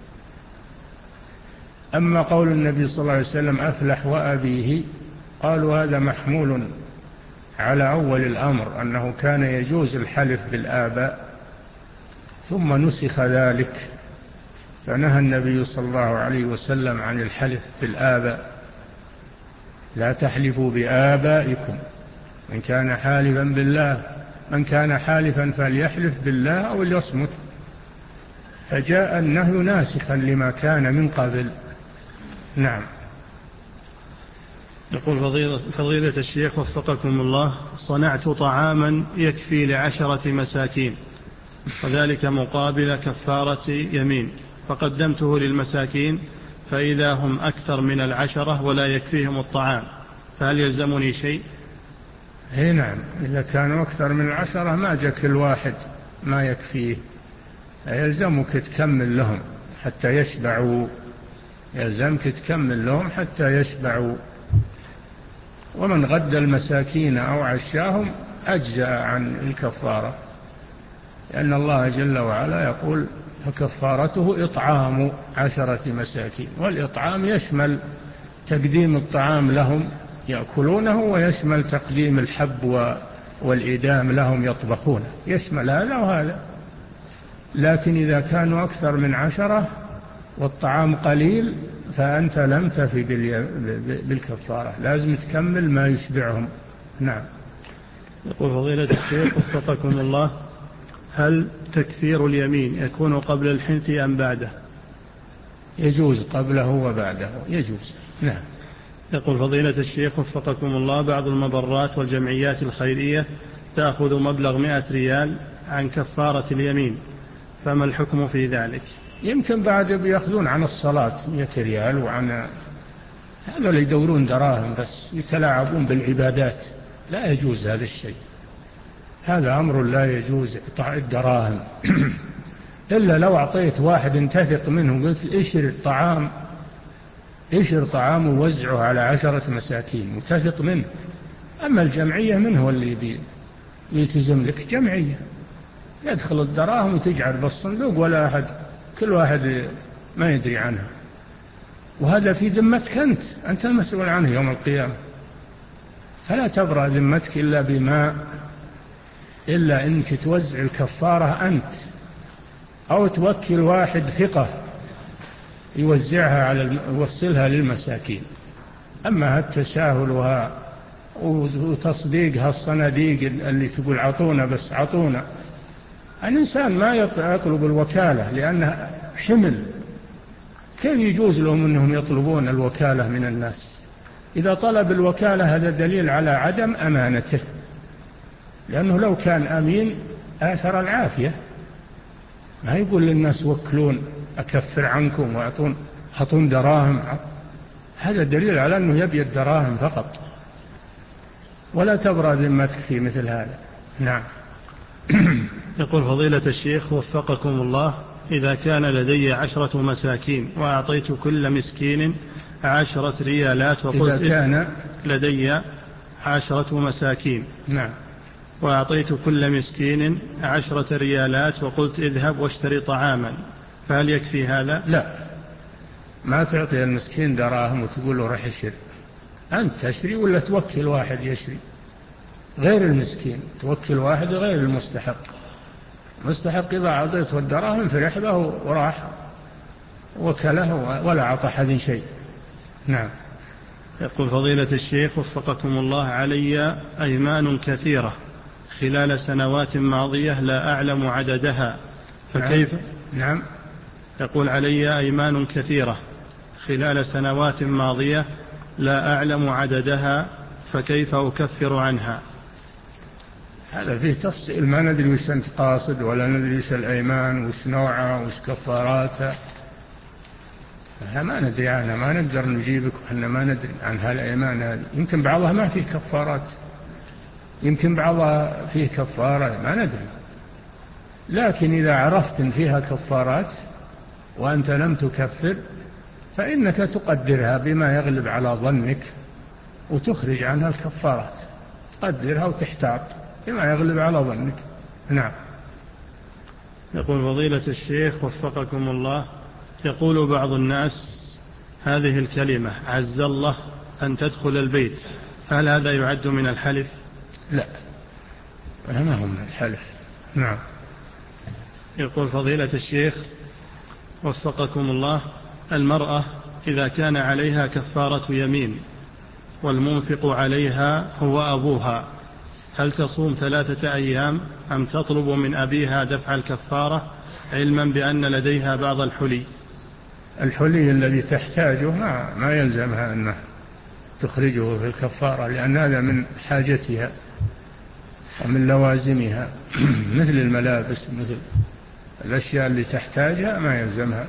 أما قول النبي صلى الله عليه وسلم أفلح وأبيه، قالوا هذا محمول على أول الأمر أنه كان يجوز الحلف بالآباء، ثم نسخ ذلك فنهى النبي صلى الله عليه وسلم عن الحلف بالآباء. لا تحلفوا بآبائكم، من كان حالفا بالله من كان حالفا فليحلف بالله أو ليصمت. فجاء النهي ناسخا لما كان من قبل. نعم. يقول فضيلة, فضيلة الشيخ وفقكم الله، صنعت طعاما يكفي لعشرة مساكين وذلك مقابل كفارة يمين، فقدمته للمساكين فإذا هم أكثر من العشرة ولا يكفيهم الطعام، فهل يلزمني شيء؟ هي نعم، إذا كانوا أكثر من العشرة ما جاء كل واحد ما يكفيه، يلزمك تكمل لهم حتى يشبعوا، يلزمك تكمل لهم حتى يشبعوا. ومن غد المساكين أو عشاهم أجزأ عن الكفارة، لأن الله جل وعلا يقول فكفارته إطعام عشرة مساكين، والإطعام يشمل تقديم الطعام لهم يأكلونه، ويشمل تقديم الحب والإدام لهم يطبخونه، يشمل هذا وهذا. لكن إذا كانوا أكثر من عشرة والطعام قليل فأنت لم تفي بالكفارة، لازم تكمل ما يشبعهم. نعم. يقول فضيلة الشيخ وفقكم الله، هل تكفير اليمين يكون قبل الحنث أم بعده؟ يجوز قبله وبعده، يجوز. نعم. يقول فضيلة الشيخ وفقكم الله، بعض المبرات والجمعيات الخيرية تأخذ مبلغ مئة ريال عن كفارة اليمين، فما الحكم في ذلك؟ يمكن بعد بيأخذون عن الصلاة مئة ريال، وعن هذا اللي يدورون دراهم بس يتلاعبون بالعبادات، لا يجوز هذا الشيء، هذا أمر لا يجوز إعطاء الدراهم. إلا لو أعطيت واحد تثق منه قلت اشر الطعام اشر طعام ووزعه على عشرة مساكين وتثق منه. أما الجمعية من هو اللي يلتزم لك؟ جمعية يدخل الدراهم وتجعل بالصندوق ولا أحد، كل واحد ما يدري عنها، وهذا في ذمتك أنت أنت المسؤول عنه يوم القيامة، فلا تبرأ ذمتك إلا بما إلا إنك توزع الكفارة أنت، أو توكل واحد ثقة يوزعها على يوصلها للمساكين. أما هالتساهل وتصديقها الصناديق اللي تقول عطونا بس عطونا، الإنسان ما يطلب الوكالة لأنها حمل، كيف يجوز لهم أنهم يطلبون الوكالة من الناس؟ إذا طلب الوكالة هذا دليل على عدم أمانته، لأنه لو كان أمين آثر العافية، ما يقول للناس وكلون أكفر عنكم وأعطون حطون دراهم، هذا دليل على أنه يبي الدراهم فقط، ولا تبرأ ذمتك في مثل هذا. نعم. يقول فضيلة الشيخ وفقكم الله، إذا كان لدي عشرة مساكين وأعطيت كل مسكين عشرة ريالات وقلت إذا كان لدي عشرة مساكين نعم وأعطيت كل مسكين عشرة ريالات وقلت اذهب واشتري طعاما، فهل يكفي هذا؟ لا، ما تعطي المسكين دراهم وتقول له رح يشتري، أنت تشتري ولا توكل واحد يشتري غير المسكين، توكل واحد غير المستحق. مستحق إذا أعطيته الدراهم فرح به وراح وكله ولا أعطى أحد شيء. نعم. يقول فضيلة الشيخ وفقكم الله، علي أيمان كثيرة خلال سنوات ماضية لا أعلم عددها، فكيف؟ نعم. يقول علي أيمان كثيرة خلال سنوات ماضية لا أعلم عددها، فكيف أكفر عنها؟ هذا فيه تفصيل، ما ندري وش أنت قاصد ولا ندري وش الأيمان وش نوعها وش كفاراتها، ما ندري عنها، ما نقدر نجيبك وإحنا ما ندري عن هالأيمان هذه. يمكن بعضها ما فيه كفارات، يمكن بعضها فيه كفارة، ما ندري. لكن إذا عرفت إن فيها كفارات وأنت لم تكفر فإنك تقدرها بما يغلب على ظنك وتخرج عنها الكفارات، تقدرها وتحتاط بما يغلب على ظنك. نعم. يقول فضيلة الشيخ وفقكم الله، يقول بعض الناس هذه الكلمة عز الله أن تدخل البيت، هل هذا يعد من الحلف؟ لا، ما هو من الحلف. نعم. يقول فضيلة الشيخ وفقكم الله، المرأة إذا كان عليها كفارة يمين والمنفق عليها هو أبوها، هل تصوم ثلاثة أيام أم تطلب من أبيها دفع الكفارة علما بأن لديها بعض الحلي؟ الحلي الذي تحتاجه ما, ما يلزمها أنها تخرجه في الكفارة، لأن هذا من حاجتها ومن لوازمها مثل الملابس، مثل الأشياء اللي تحتاجها ما يلزمها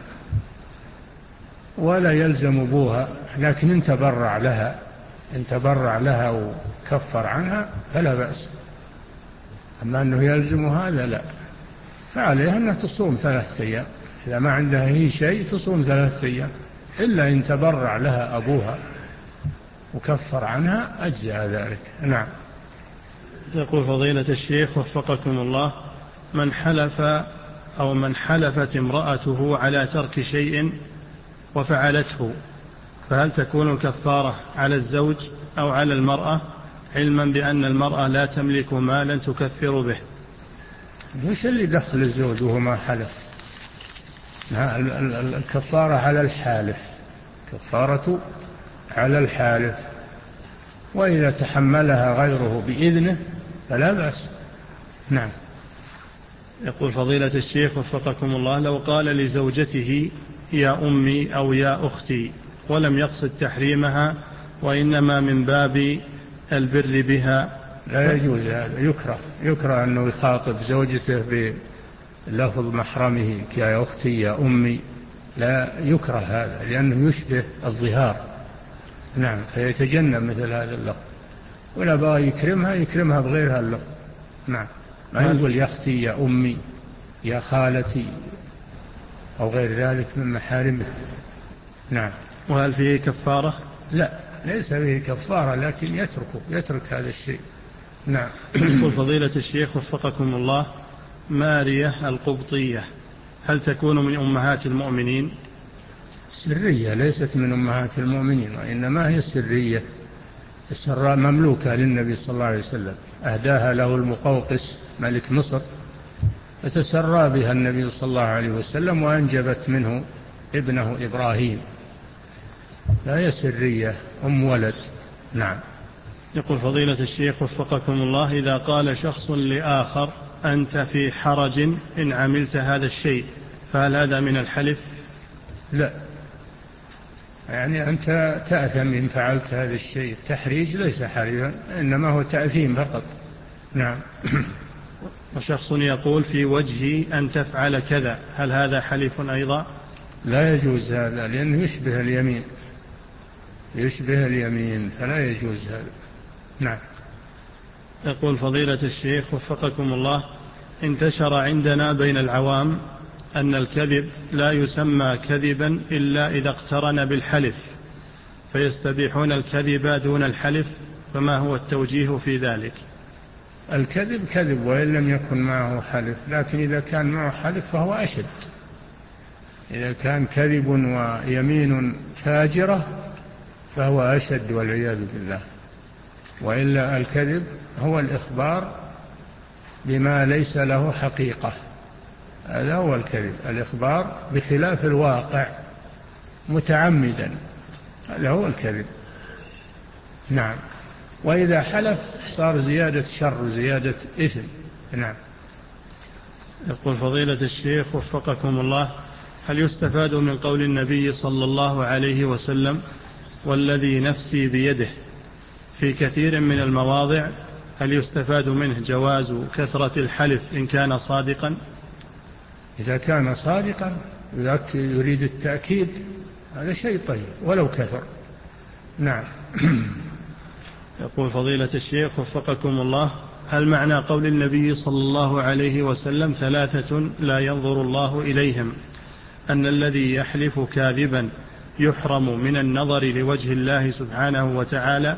ولا يلزم أبوها. لكن إن تبرع لها إن تبرع لها وكفر عنها فلا بأس. أما أنه يلزم هذا لا، فعليها أنها تصوم ثلاثة أيام، إذا ما عندها هي شيء تصوم ثلاثة أيام، إلا إن تبرع لها أبوها وكفر عنها أجزاء ذلك. نعم. يقول فضيلة الشيخ وفقكم الله، من حلف أو من حلفت امرأته على ترك شيء وفعلته، فهل تكون الكفارة على الزوج أو على المرأة، علما بأن المرأة لا تملك مالا تكفر به؟ وش اللي دخل الزوج وهو ما حلف؟ الكفارة على الحالف، كفارة على الحالف، وإذا تحملها غيره بإذنه فلا بأس. نعم. يقول فضيلة الشيخ وفقكم الله، لو قال لزوجته يا أمي أو يا أختي ولم يقصد تحريمها وإنما من باب البر بها، لا يجوز هذا، يكره يكره أنه يخاطب زوجته بلفظ محرمه يا أختي يا أمي، لا يكره هذا لأنه يشبه الظهار. نعم. فيتجنب مثل هذا اللفظ، ولا بغى يكرمها يكرمها بغير هاللفظ. نعم. ما يقول يا أختي يا أمي يا خالتي أو غير ذلك من محارمه. نعم. وهل فيه كفارة؟ لا، ليس فيه كفارة، لكن يتركه يترك هذا الشيء. نعم. يقول فضيلة الشيخ وفقكم الله، مارية القبطية هل تكون من أمهات المؤمنين؟ سرية، ليست من أمهات المؤمنين، وإنما هي سرية السراء، مملوكة للنبي صلى الله عليه وسلم، أهداها له المقوقس ملك مصر، فتسرى بها النبي صلى الله عليه وسلم وأنجبت منه ابنه إبراهيم، لا هي سرية أم ولد. نعم. يقول فضيلة الشيخ وفقكم الله، إذا قال شخص لآخر أنت في حرج إن عملت هذا الشيء، فهل هذا من الحلف؟ لا، يعني أنت تأثم إن فعلت هذا الشيء، التحريج ليس حلفا، إنما هو تأثيم فقط. نعم. وشخص يقول في وجهي أن تفعل كذا، هل هذا حلف أيضا؟ لا يجوز هذا، لأنه يشبه اليمين، يشبه اليمين فلا يجوز هذا. نعم. يقول فضيلة الشيخ وفقكم الله، انتشر عندنا بين العوام أن الكذب لا يسمى كذبا إلا إذا اقترن بالحلف، فيستبيحون الكذب دون الحلف، فما هو التوجيه في ذلك؟ الكذب كذب وإن لم يكن معه حلف، لكن إذا كان معه حلف فهو أشد. إذا كان كذب ويمين فاجرة فهو أشد والعياذ بالله. وإلا الكذب هو الإخبار بما ليس له حقيقة، هذا هو الكذب، الإخبار بخلاف الواقع متعمدا، هذا هو الكذب. نعم. وإذا حلف صار زيادة شر وزيادة إثم. نعم. يقول فضيلة الشيخ وفقكم الله، هل يستفاد من قول النبي صلى الله عليه وسلم والذي نفسي بيده في كثير من المواضع، هل يستفاد منه جواز كثرة الحلف إن كان صادقا؟ إذا كان صادقا يريد التأكيد هذا شيء طيب ولو كثر. نعم. يقول فضيلة الشيخ وفقكم الله: هل معنى قول النبي صلى الله عليه وسلم ثلاثة لا ينظر الله إليهم أن الذي يحلف كاذبا يحرم من النظر لوجه الله سبحانه وتعالى؟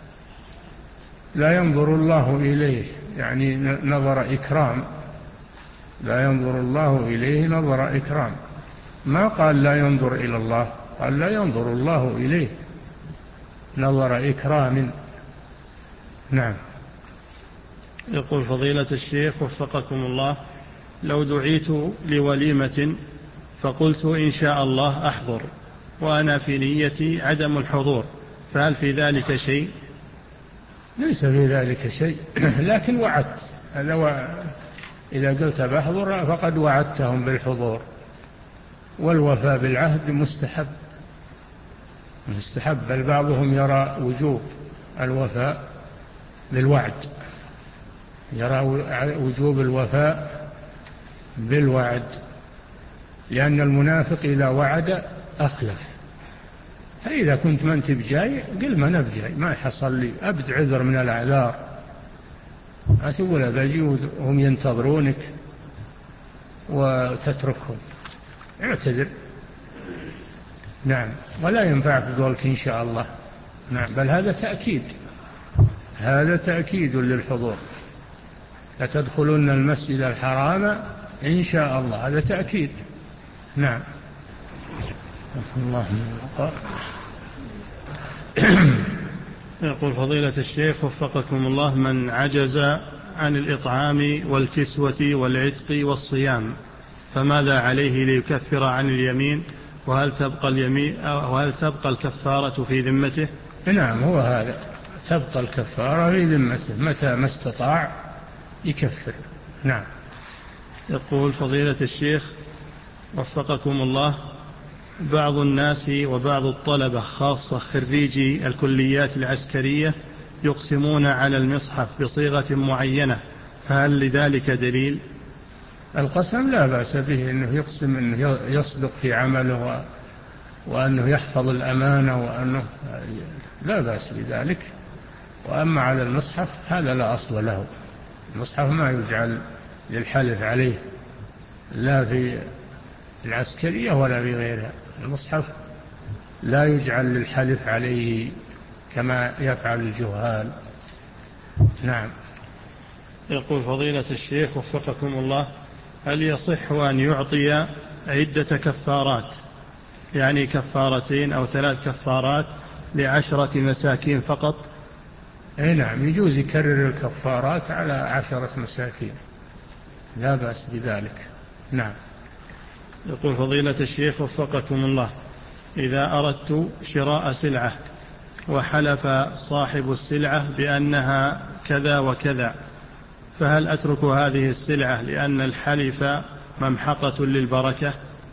لا ينظر الله إليه يعني نظر إكرام، لا ينظر الله إليه نظر إكرام، ما قال لا ينظر إلى الله، قال لا ينظر الله إليه نظر إكرام. نعم. يقول فضيلة الشيخ وفقكم الله: لو دعيت لوليمة فقلت إن شاء الله أحضر وأنا في نيتي عدم الحضور، فهل في ذلك شيء؟ ليس في ذلك شيء، لكن وعدت، هذا و... إذا قلت بحضر فقد وعدتهم بالحضور، والوفاء بالعهد مستحب مستحب بل بعضهم يرى وجوب الوفاء بالوعد، يرى وجوب الوفاء بالوعد، لأن المنافق إذا وعد أخلف. فإذا كنت ما أنت بجاي قل ما نبجاي، ما يحصل لي أبد عذر من الأعذار، ما تقول بجي وهم ينتظرونك وتتركهم، اعتذر. نعم. ولا ينفعك قولك إن شاء الله. نعم. بل هذا تأكيد، هذا تأكيد للحضور، لتدخلن المسجد الحرام إن شاء الله، هذا تأكيد. نعم. الله يقول فضيلة الشيخ وفقكم الله: من عجز عن الإطعام والكسوة والعتق والصيام فماذا عليه ليكفر عن اليمين؟ وهل تبقى اليمين وهل تبقى الكفارة في ذمته؟ نعم، هو هذا، تبقى الكفارة في ذمته متى ما استطاع يكفر. نعم. يقول فضيلة الشيخ وفقكم الله: بعض الناس وبعض الطلبة خاصة خريجي الكليات العسكرية يقسمون على المصحف بصيغة معينة، فهل لذلك دليل؟ القسم لا بأس به، أنه يقسم أنه يصدق في عمله وأنه يحفظ الأمانة وأنه لا بأس بذلك. وأما على المصحف هذا لا أصل له، المصحف ما يجعل للحلف عليه لا في العسكرية ولا في غيرها، المصحف لا يجعل للحلف عليه كما يفعل الجهال. نعم. يقول فضيلة الشيخ وفقكم الله: هل يصح أن يعطي عدة كفارات، يعني كفارتين أو ثلاث كفارات لعشرة مساكين فقط؟ أي نعم، يجوز يكرر الكفارات على عشرة مساكين، لا بأس بذلك. نعم. يقول فضيلة الشيخ وفقكم الله: إذا أردت شراء سلعة وحلف صاحب السلعة بأنها كذا وكذا، فهل أترك هذه السلعة لأن الحلف ممحقة للبركة؟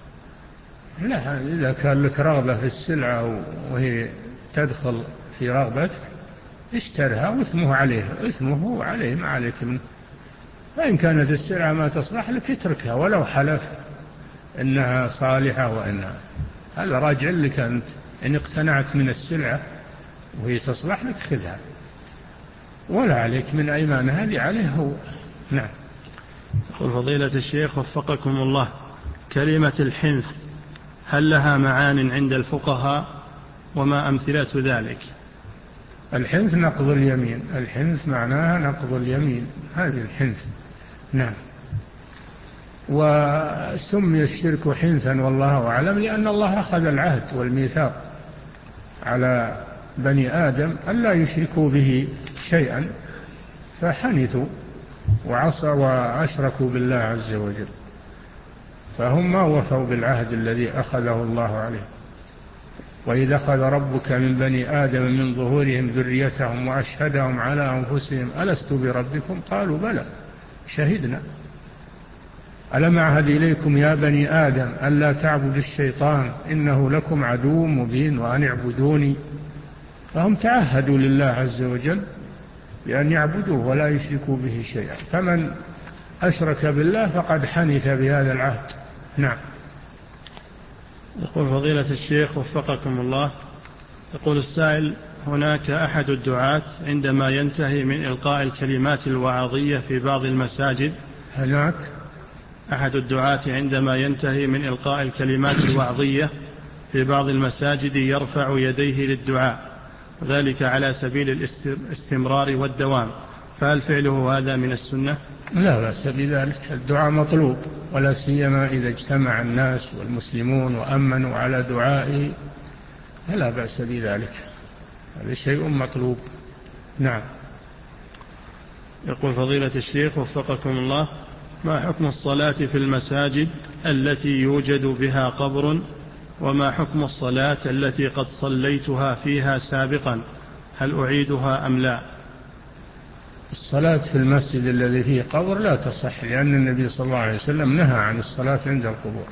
لا، إذا كان لك رغبة في السلعة وهي تدخل في رغبتك اشترها واسمه عليه، اسمه عليه ما عليك منه. فإن كانت السلعة ما تصلح لك اتركها ولو حلف إنها صالحة، وإنها هذا راجع لك أنت، إن اقتنعت من السلعة وهي تصلح لك خذها، ولا عليك من أيمان هذه عليه هو. نعم. يقول فضيلة الشيخ وفقكم الله: كلمة الحنث هل لها معان عند الفقهاء، وما أمثلة ذلك؟ الحنث نقض اليمين، الحنث معناها نقض اليمين، هذه الحنث. نعم. وسمي الشرك حنثا والله أعلم لأن الله أخذ العهد والميثاق على بني آدم ألا يشركوا به شيئا، فحنثوا وعصوا وأشركوا بالله عز وجل، فهم ما وفوا بالعهد الذي أخذه الله عليه. وإذا أخذ ربك من بني آدم من ظهورهم ذريتهم وأشهدهم على أنفسهم ألست بربكم قالوا بلى شهدنا. ألم أعهد إليكم يا بني آدم ألا تعبدوا الشيطان إنه لكم عدو مبين وأن اعبدوني. فهم تعهدوا لله عز وجل بأن يعبدوه ولا يشركوا به شيئا، فمن أشرك بالله فقد حنث بهذا العهد. نعم. يقول فضيلة الشيخ وفقكم الله، يقول السائل: هناك أحد الدعاة عندما ينتهي من إلقاء الكلمات الوعظية في بعض المساجد هناك أحد الدعاة عندما ينتهي من إلقاء الكلمات الوعظية في بعض المساجد يرفع يديه للدعاء، ذلك على سبيل الاستمرار والدوام، فهل فعله هذا من السنة؟ لا بأس بذلك، الدعاء مطلوب، ولا سيما إذا اجتمع الناس والمسلمون وأمنوا على دعائه فلا بأس بذلك، هذا شيء مطلوب. نعم. يقول فضيلة الشيخ وفقكم الله: ما حكم الصلاة في المساجد التي يوجد بها قبر، وما حكم الصلاة التي قد صليتها فيها سابقا، هل أعيدها أم لا؟ الصلاة في المسجد الذي فيه قبر لا تصح، لأن النبي صلى الله عليه وسلم نهى عن الصلاة عند القبور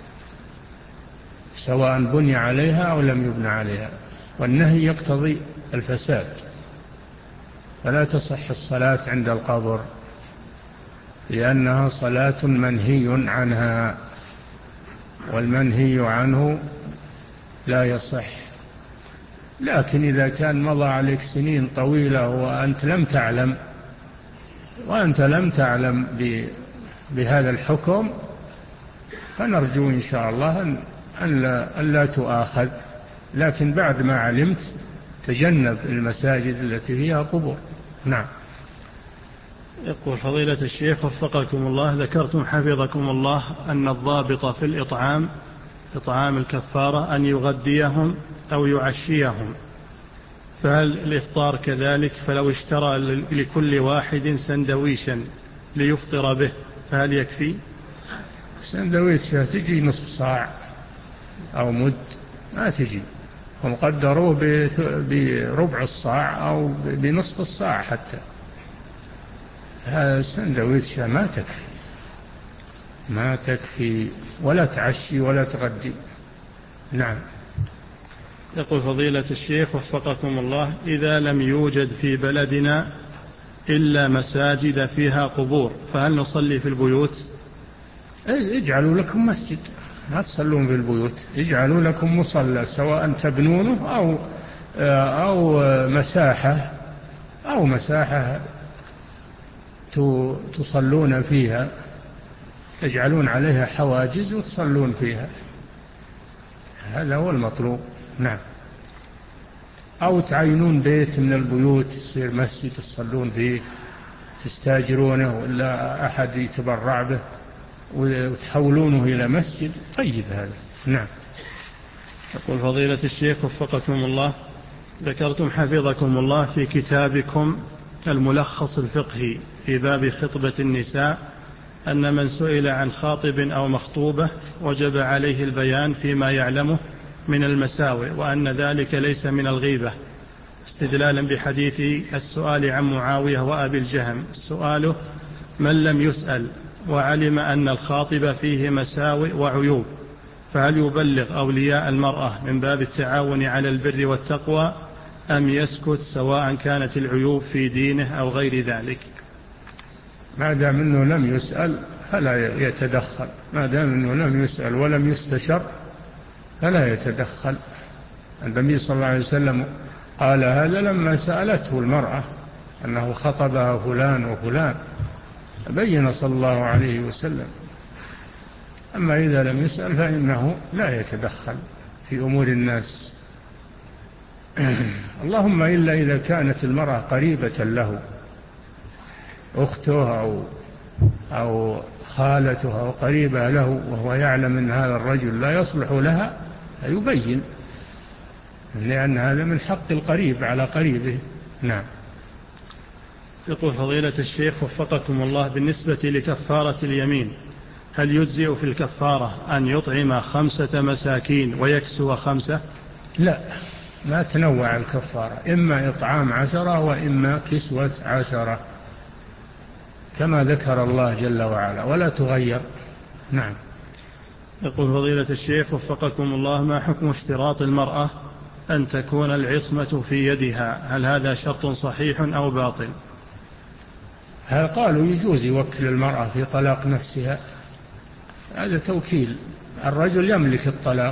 سواء بني عليها أو لم يبنى عليها، والنهي يقتضي الفساد، فلا تصح الصلاة عند القبر لأنها صلاة منهي عنها، والمنهي عنه لا يصح. لكن إذا كان مضى عليك سنين طويلة وأنت لم تعلم وأنت لم تعلم بهذا الحكم فنرجو إن شاء الله أن لا, أن لا تؤاخذ، لكن بعد ما علمت تجنب المساجد التي فيها قبور. نعم. يقول فضيلة الشيخ وفقكم الله: ذكرتم حفظكم الله أن الضابط في الإطعام إطعام الكفارة أن يغديهم أو يعشيهم، فهل الإفطار كذلك؟ فلو اشترى لكل واحد سندويشا ليفطر به فهل يكفي؟ سندويش تجي نصف صاع أو مد، ما تجي، هم قدروه بربع الصاع أو بنصف الصاع حتى، هذا السندويش ما تكفي ما تكفي ولا تعشي ولا تغدي. نعم. يقول فضيلة الشيخ وفقكم الله: إذا لم يوجد في بلدنا إلا مساجد فيها قبور فهل نصلي في البيوت؟ اجعلوا لكم مسجد، ما تصلون في البيوت، اجعلوا لكم مصلى سواء تبنونه أو أو مساحة أو مساحة تصلون فيها، تجعلون عليها حواجز وتصلون فيها، هذا هو المطلوب. نعم. أو تعينون بيت من البيوت يصير مسجد تصلون فيه، تستاجرونه ولا أحد يتبرع به وتحولونه إلى مسجد، طيب هذا. نعم. يقول فضيلة الشيخ وفقكم الله: ذكرتم حفظكم الله في كتابكم الملخص الفقهي في باب خطبة النساء أن من سئل عن خاطب أو مخطوبة وجب عليه البيان فيما يعلمه من المساوئ، وأن ذلك ليس من الغيبة، استدلالا بحديث السؤال عن معاوية وأبي الجهم. سؤاله: من لم يسأل وعلم أن الخاطب فيه مساوئ وعيوب فهل يبلغ أولياء المرأة من باب التعاون على البر والتقوى أم يسكت سواء كانت العيوب في دينه أو غير ذلك؟ ما دام أنه لم يسأل فلا يتدخل، ما دام أنه لم يسأل ولم يستشر فلا يتدخل. النبي صلى الله عليه وسلم قال هذا لما سألته المرأة أنه خطبها فلان وفلان، بين صلى الله عليه وسلم. أما إذا لم يسأل فإنه لا يتدخل في أمور الناس، اللهم إلا إذا كانت المرأة قريبة له، أخته أو, أو خالته أو قريبة له، وهو يعلم أن هذا الرجل لا يصلح لها فيبين، لأن هذا من حق القريب على قريبه. نعم. يقول فضيلة الشيخ وفقكم الله: بالنسبة لكفارة اليمين هل يجزئ في الكفارة أن يطعم خمسة مساكين ويكسو خمسة؟ لا، ما تنوع الكفارة، إما إطعام عشرة وإما كسوة عشرة كما ذكر الله جل وعلا، ولا تغير. نعم. يقول فضيلة الشيخ وفقكم الله: ما حكم اشتراط المرأة أن تكون العصمة في يدها، هل هذا شرط صحيح أو باطل؟ هل قالوا يجوز يوكل المرأة في طلاق نفسها، هذا توكيل، الرجل يملك الطلاق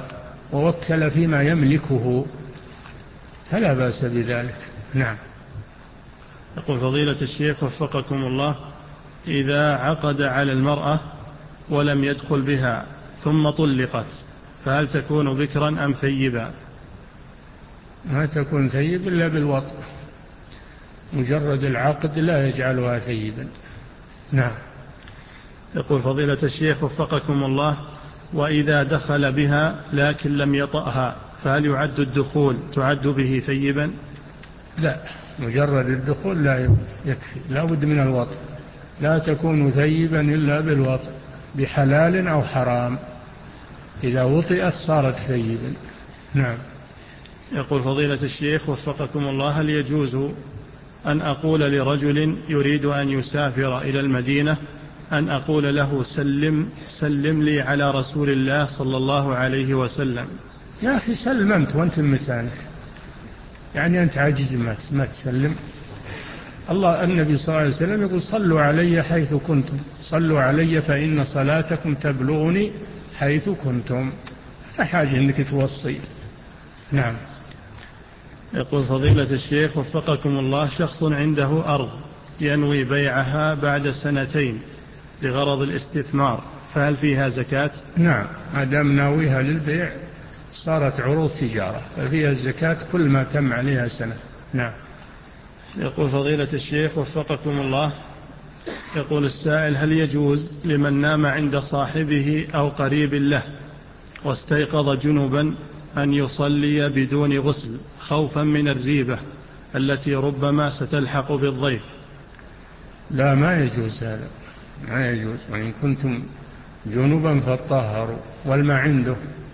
ووكل فيما يملكه فلا بأس بذلك. نعم. يقول فضيلة الشيخ وفقكم الله: إذا عقد على المرأة ولم يدخل بها ثم طلقت فهل تكون بكرا أم ثيبا؟ ما تكون ثيب إلا بالوطء، مجرد العقد لا يجعلها ثيبا. نعم. يقول فضيلة الشيخ وفقكم الله: وإذا دخل بها لكن لم يطأها فهل يعد الدخول تعد به ثيبا؟ لا، مجرد الدخول لا يكفي، لا بد من الوطء، لا تكون ثيبا إلا بالوطء بحلال أو حرام، إذا وطئت صارت ثيبا. نعم. يقول فضيلة الشيخ وفقكم الله: هل يجوز أن أقول لرجل يريد أن يسافر إلى المدينة أن أقول له سلم, سلم لي على رسول الله صلى الله عليه وسلم؟ يا أخي سلم أنت وأنت مكانك، يعني أنت عاجز ما تسلم. الله النبي صلى الله عليه وسلم يقول: صلوا علي حيث كنتم، صلوا علي فإن صلاتكم تبلغني حيث كنتم، فحاجة أنك توصي. نعم. يقول فضيلة الشيخ وفقكم الله: شخص عنده أرض ينوي بيعها بعد سنتين لغرض الاستثمار، فهل فيها زكاة؟ نعم، ما دام ناويها للبيع صارت عروض تجارة ففيها الزكاة كل ما تم عليها سنة. نعم. يقول فضيلة الشيخ وفقكم الله: يقول السائل: هل يجوز لمن نام عند صاحبه أو قريب له واستيقظ جنبا أن يصلي بدون غسل خوفا من الريبة التي ربما ستلحق بالضيف؟ لا، ما يجوز هذا، ما يجوز. وإن كنتم جنبا فطهروا، والماء عنده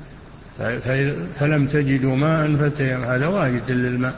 فلم تجدوا ماء فتيمم، هذا واجد للماء.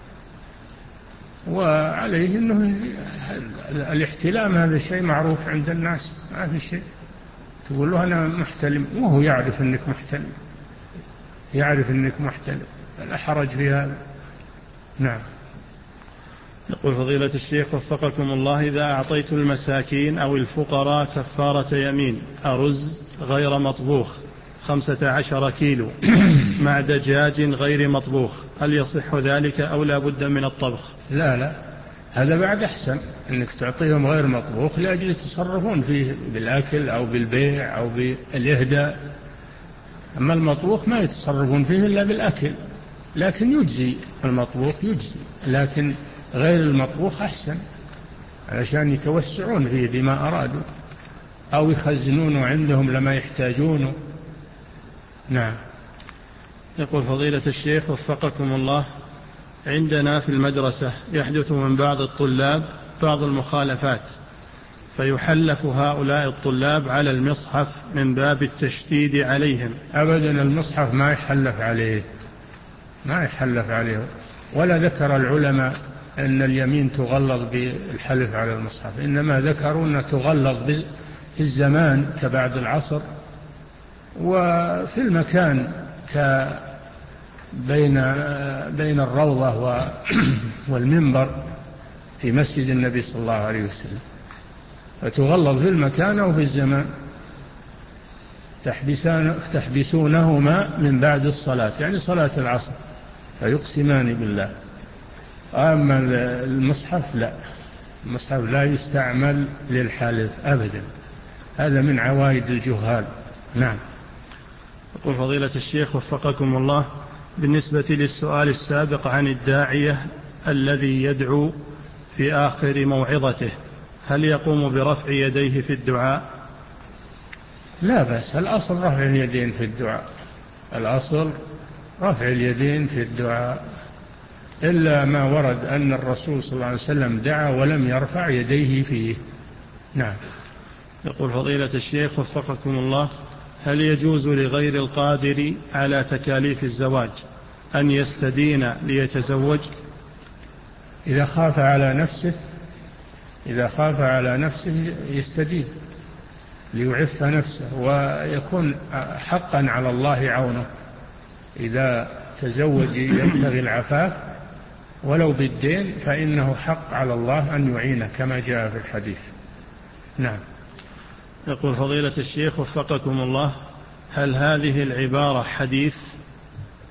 وعليه أنه الاحتلام هذا الشيء معروف عند الناس، ما في شيء تقول له أنا محتلم وهو يعرف أنك محتلم، يعرف أنك محتلم، لا حرج في هذا. نعم. يقول فضيلة الشيخ وفقكم الله: إذا أعطيت المساكين أو الفقراء كفارة يمين أرز غير مطبوخ خمسة عشر كيلو مع دجاج غير مطبوخ، هل يصح ذلك أو لا بد من الطبخ؟ لا لا، هذا بعد أحسن، أنك تعطيهم غير مطبوخ لأجل يتصرفون فيه بالأكل أو بالبيع أو بالإهداء. أما المطبوخ ما يتصرفون فيه إلا بالأكل، لكن يجزي المطبوخ يجزي، لكن غير المطبوخ أحسن علشان يتوسعون فيه بما أرادوا أو يخزنونه عندهم لما يحتاجونه. نعم. يقول فضيلة الشيخ وفقكم الله: عندنا في المدرسة يحدث من بعض الطلاب بعض المخالفات فيحلف هؤلاء الطلاب على المصحف من باب التشديد عليهم. أبدا، المصحف ما يحلف عليه، ما يحلف عليه، ولا ذكر العلماء أن اليمين تغلظ بالحلف على المصحف، إنما ذكروا أن تغلظ في الزمان كبعد العصر وفي المكان بين بين الروضة والمنبر في مسجد النبي صلى الله عليه وسلم، فتغلظ في المكان وفي الزمان. تحبسونهما من بعد الصلاة، يعني صلاة العصر، فيقسمان بالله. أما المصحف لا، المصحف لا يستعمل للحلف أبدا، هذا من عوائد الجهال. نعم. يقول فضيلة الشيخ وفقكم الله: بالنسبة للسؤال السابق عن الداعية الذي يدعو في آخر موعظته، هل يقوم برفع يديه في الدعاء؟ لا بأس، الأصل رفع اليدين في الدعاء، الأصل رفع اليدين في الدعاء، إلا ما ورد أن الرسول صلى الله عليه وسلم دعا ولم يرفع يديه فيه. نعم. يقول فضيلة الشيخ وفقكم الله: هل يجوز لغير القادر على تكاليف الزواج أن يستدين ليتزوج؟ إذا خاف على نفسه إذا خاف على نفسه يستدين ليعف نفسه، ويكون حقا على الله عونه. إذا تزوج يبتغي العفاف ولو بالدين فإنه حق على الله أن يعينه كما جاء في الحديث. نعم. يقول فضيلة الشيخ وفقكم الله: هل هذه العبارة حديث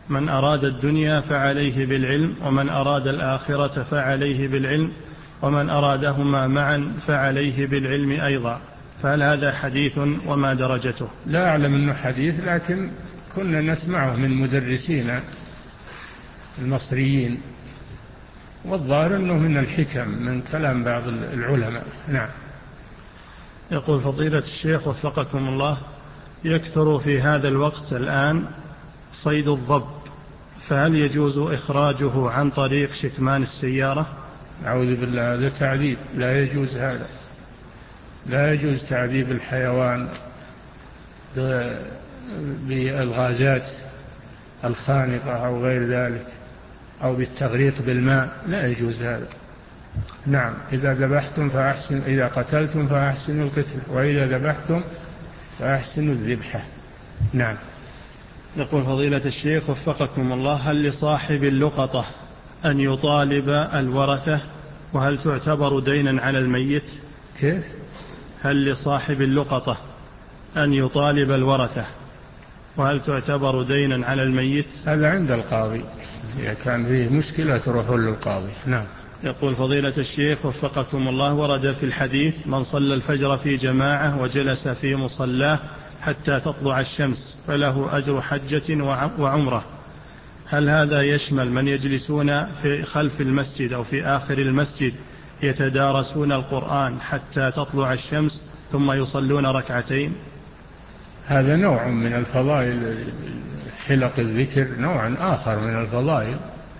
من أراد الدنيا فعليه بالعلم، ومن أراد الآخرة فعليه بالعلم، ومن أرادهما معا فعليه بالعلم أيضا، فهل هذا حديث وما درجته؟ لا أعلم أنه حديث، لكن كنا نسمعه من مدرسين المصريين، والظاهر أنه من الحكم من كلام بعض العلماء. نعم. يقول فضيلة الشيخ وفقكم الله، يكثر في هذا الوقت الآن صيد الضب، فهل يجوز إخراجه عن طريق شكمان السيارة؟ أعوذ بالله، هذا تعذيب، لا يجوز هذا، لا يجوز تعذيب الحيوان بالغازات الخانقة أو غير ذلك، أو بالتغريق بالماء، لا يجوز هذا. نعم. إذا ذبحتم فأحسن، إذا قتلتم فأحسنوا القتل، وإذا ذبحتم فأحسنوا الذبحة. نعم. يقول فضيلة الشيخ وفقكم الله، هل لصاحب اللقطة أن يطالب الورثة، وهل تعتبر دينا على الميت؟ كيف؟ هل لصاحب اللقطة أن يطالب الورثة، وهل تعتبر دينا على الميت؟ هذا عند القاضي، إذا كان فيه مشكلة تروحون للقاضي. نعم. يقول فضيلة الشيخ وفقكم الله، ورد في الحديث من صلى الفجر في جماعة وجلس في مصلاه حتى تطلع الشمس فله أجر حجة وعمرة، هل هذا يشمل من يجلسون في خلف المسجد أو في آخر المسجد يتدارسون القرآن حتى تطلع الشمس ثم يصلون ركعتين؟ هذا نوع من الفضائل، حلق الذكر نوع آخر من الفضائل،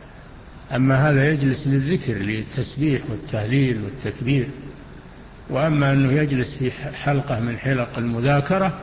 أما هذا يجلس للذكر للتسبيح والتهليل والتكبير، وأما أنه يجلس في حلقة من حلق المذاكرة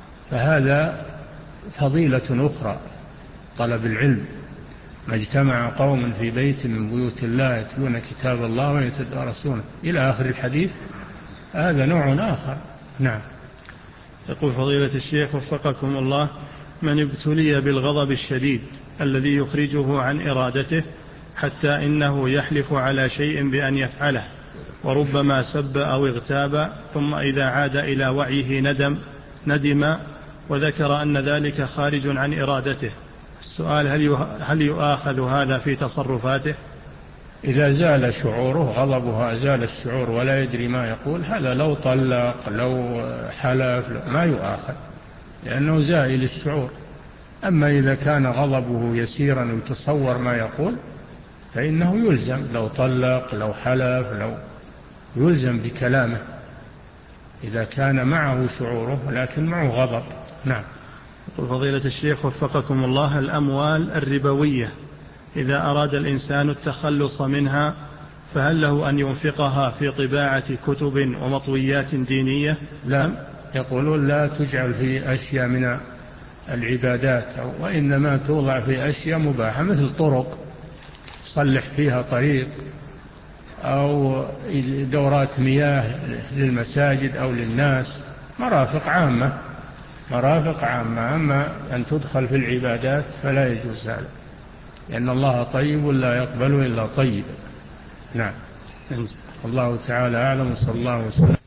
فهذا فضيلة أخرى، طلب العلم. ما اجتمع قوم في بيت من بيوت الله يتلون كتاب الله ويتدارسونه إلى آخر الحديث، هذا نوع آخر. نعم. يقول فضيلة الشيخ وفقكم الله، من ابتلي بالغضب الشديد الذي يخرجه عن إرادته حتى إنه يحلف على شيء بأن يفعله، وربما سب أو اغتاب، ثم إذا عاد إلى وعيه ندم ندم وذكر أن ذلك خارج عن إرادته، السؤال هل يؤاخذ هذا في تصرفاته؟ إذا زال شعوره، غضبه أزال الشعور ولا يدري ما يقول، هذا لو طلق لو حلف ما يؤاخذ، لأنه زائل الشعور. أما إذا كان غضبه يسيرا ويتصور ما يقول فإنه يلزم، لو طلق لو حلف لو يلزم بكلامه إذا كان معه شعوره لكن معه غضب. نعم. فضيلة الشيخ وفقكم الله، الأموال الربوية إذا أراد الإنسان التخلص منها فهل له أن ينفقها في طباعة كتب ومطويات دينية؟ لا، يقولون لا تجعل في أشياء من العبادات، وإنما توضع في أشياء مباحة، مثل طرق تصلح فيها طريق، أو دورات مياه للمساجد أو للناس، مرافق عامة، مرافق عامة. أما أن تدخل في العبادات فلا يجوز هذا، لأن الله طيب لا يقبل إلا طيب. نعم. الله تعالى أعلم، صلى الله وسلم.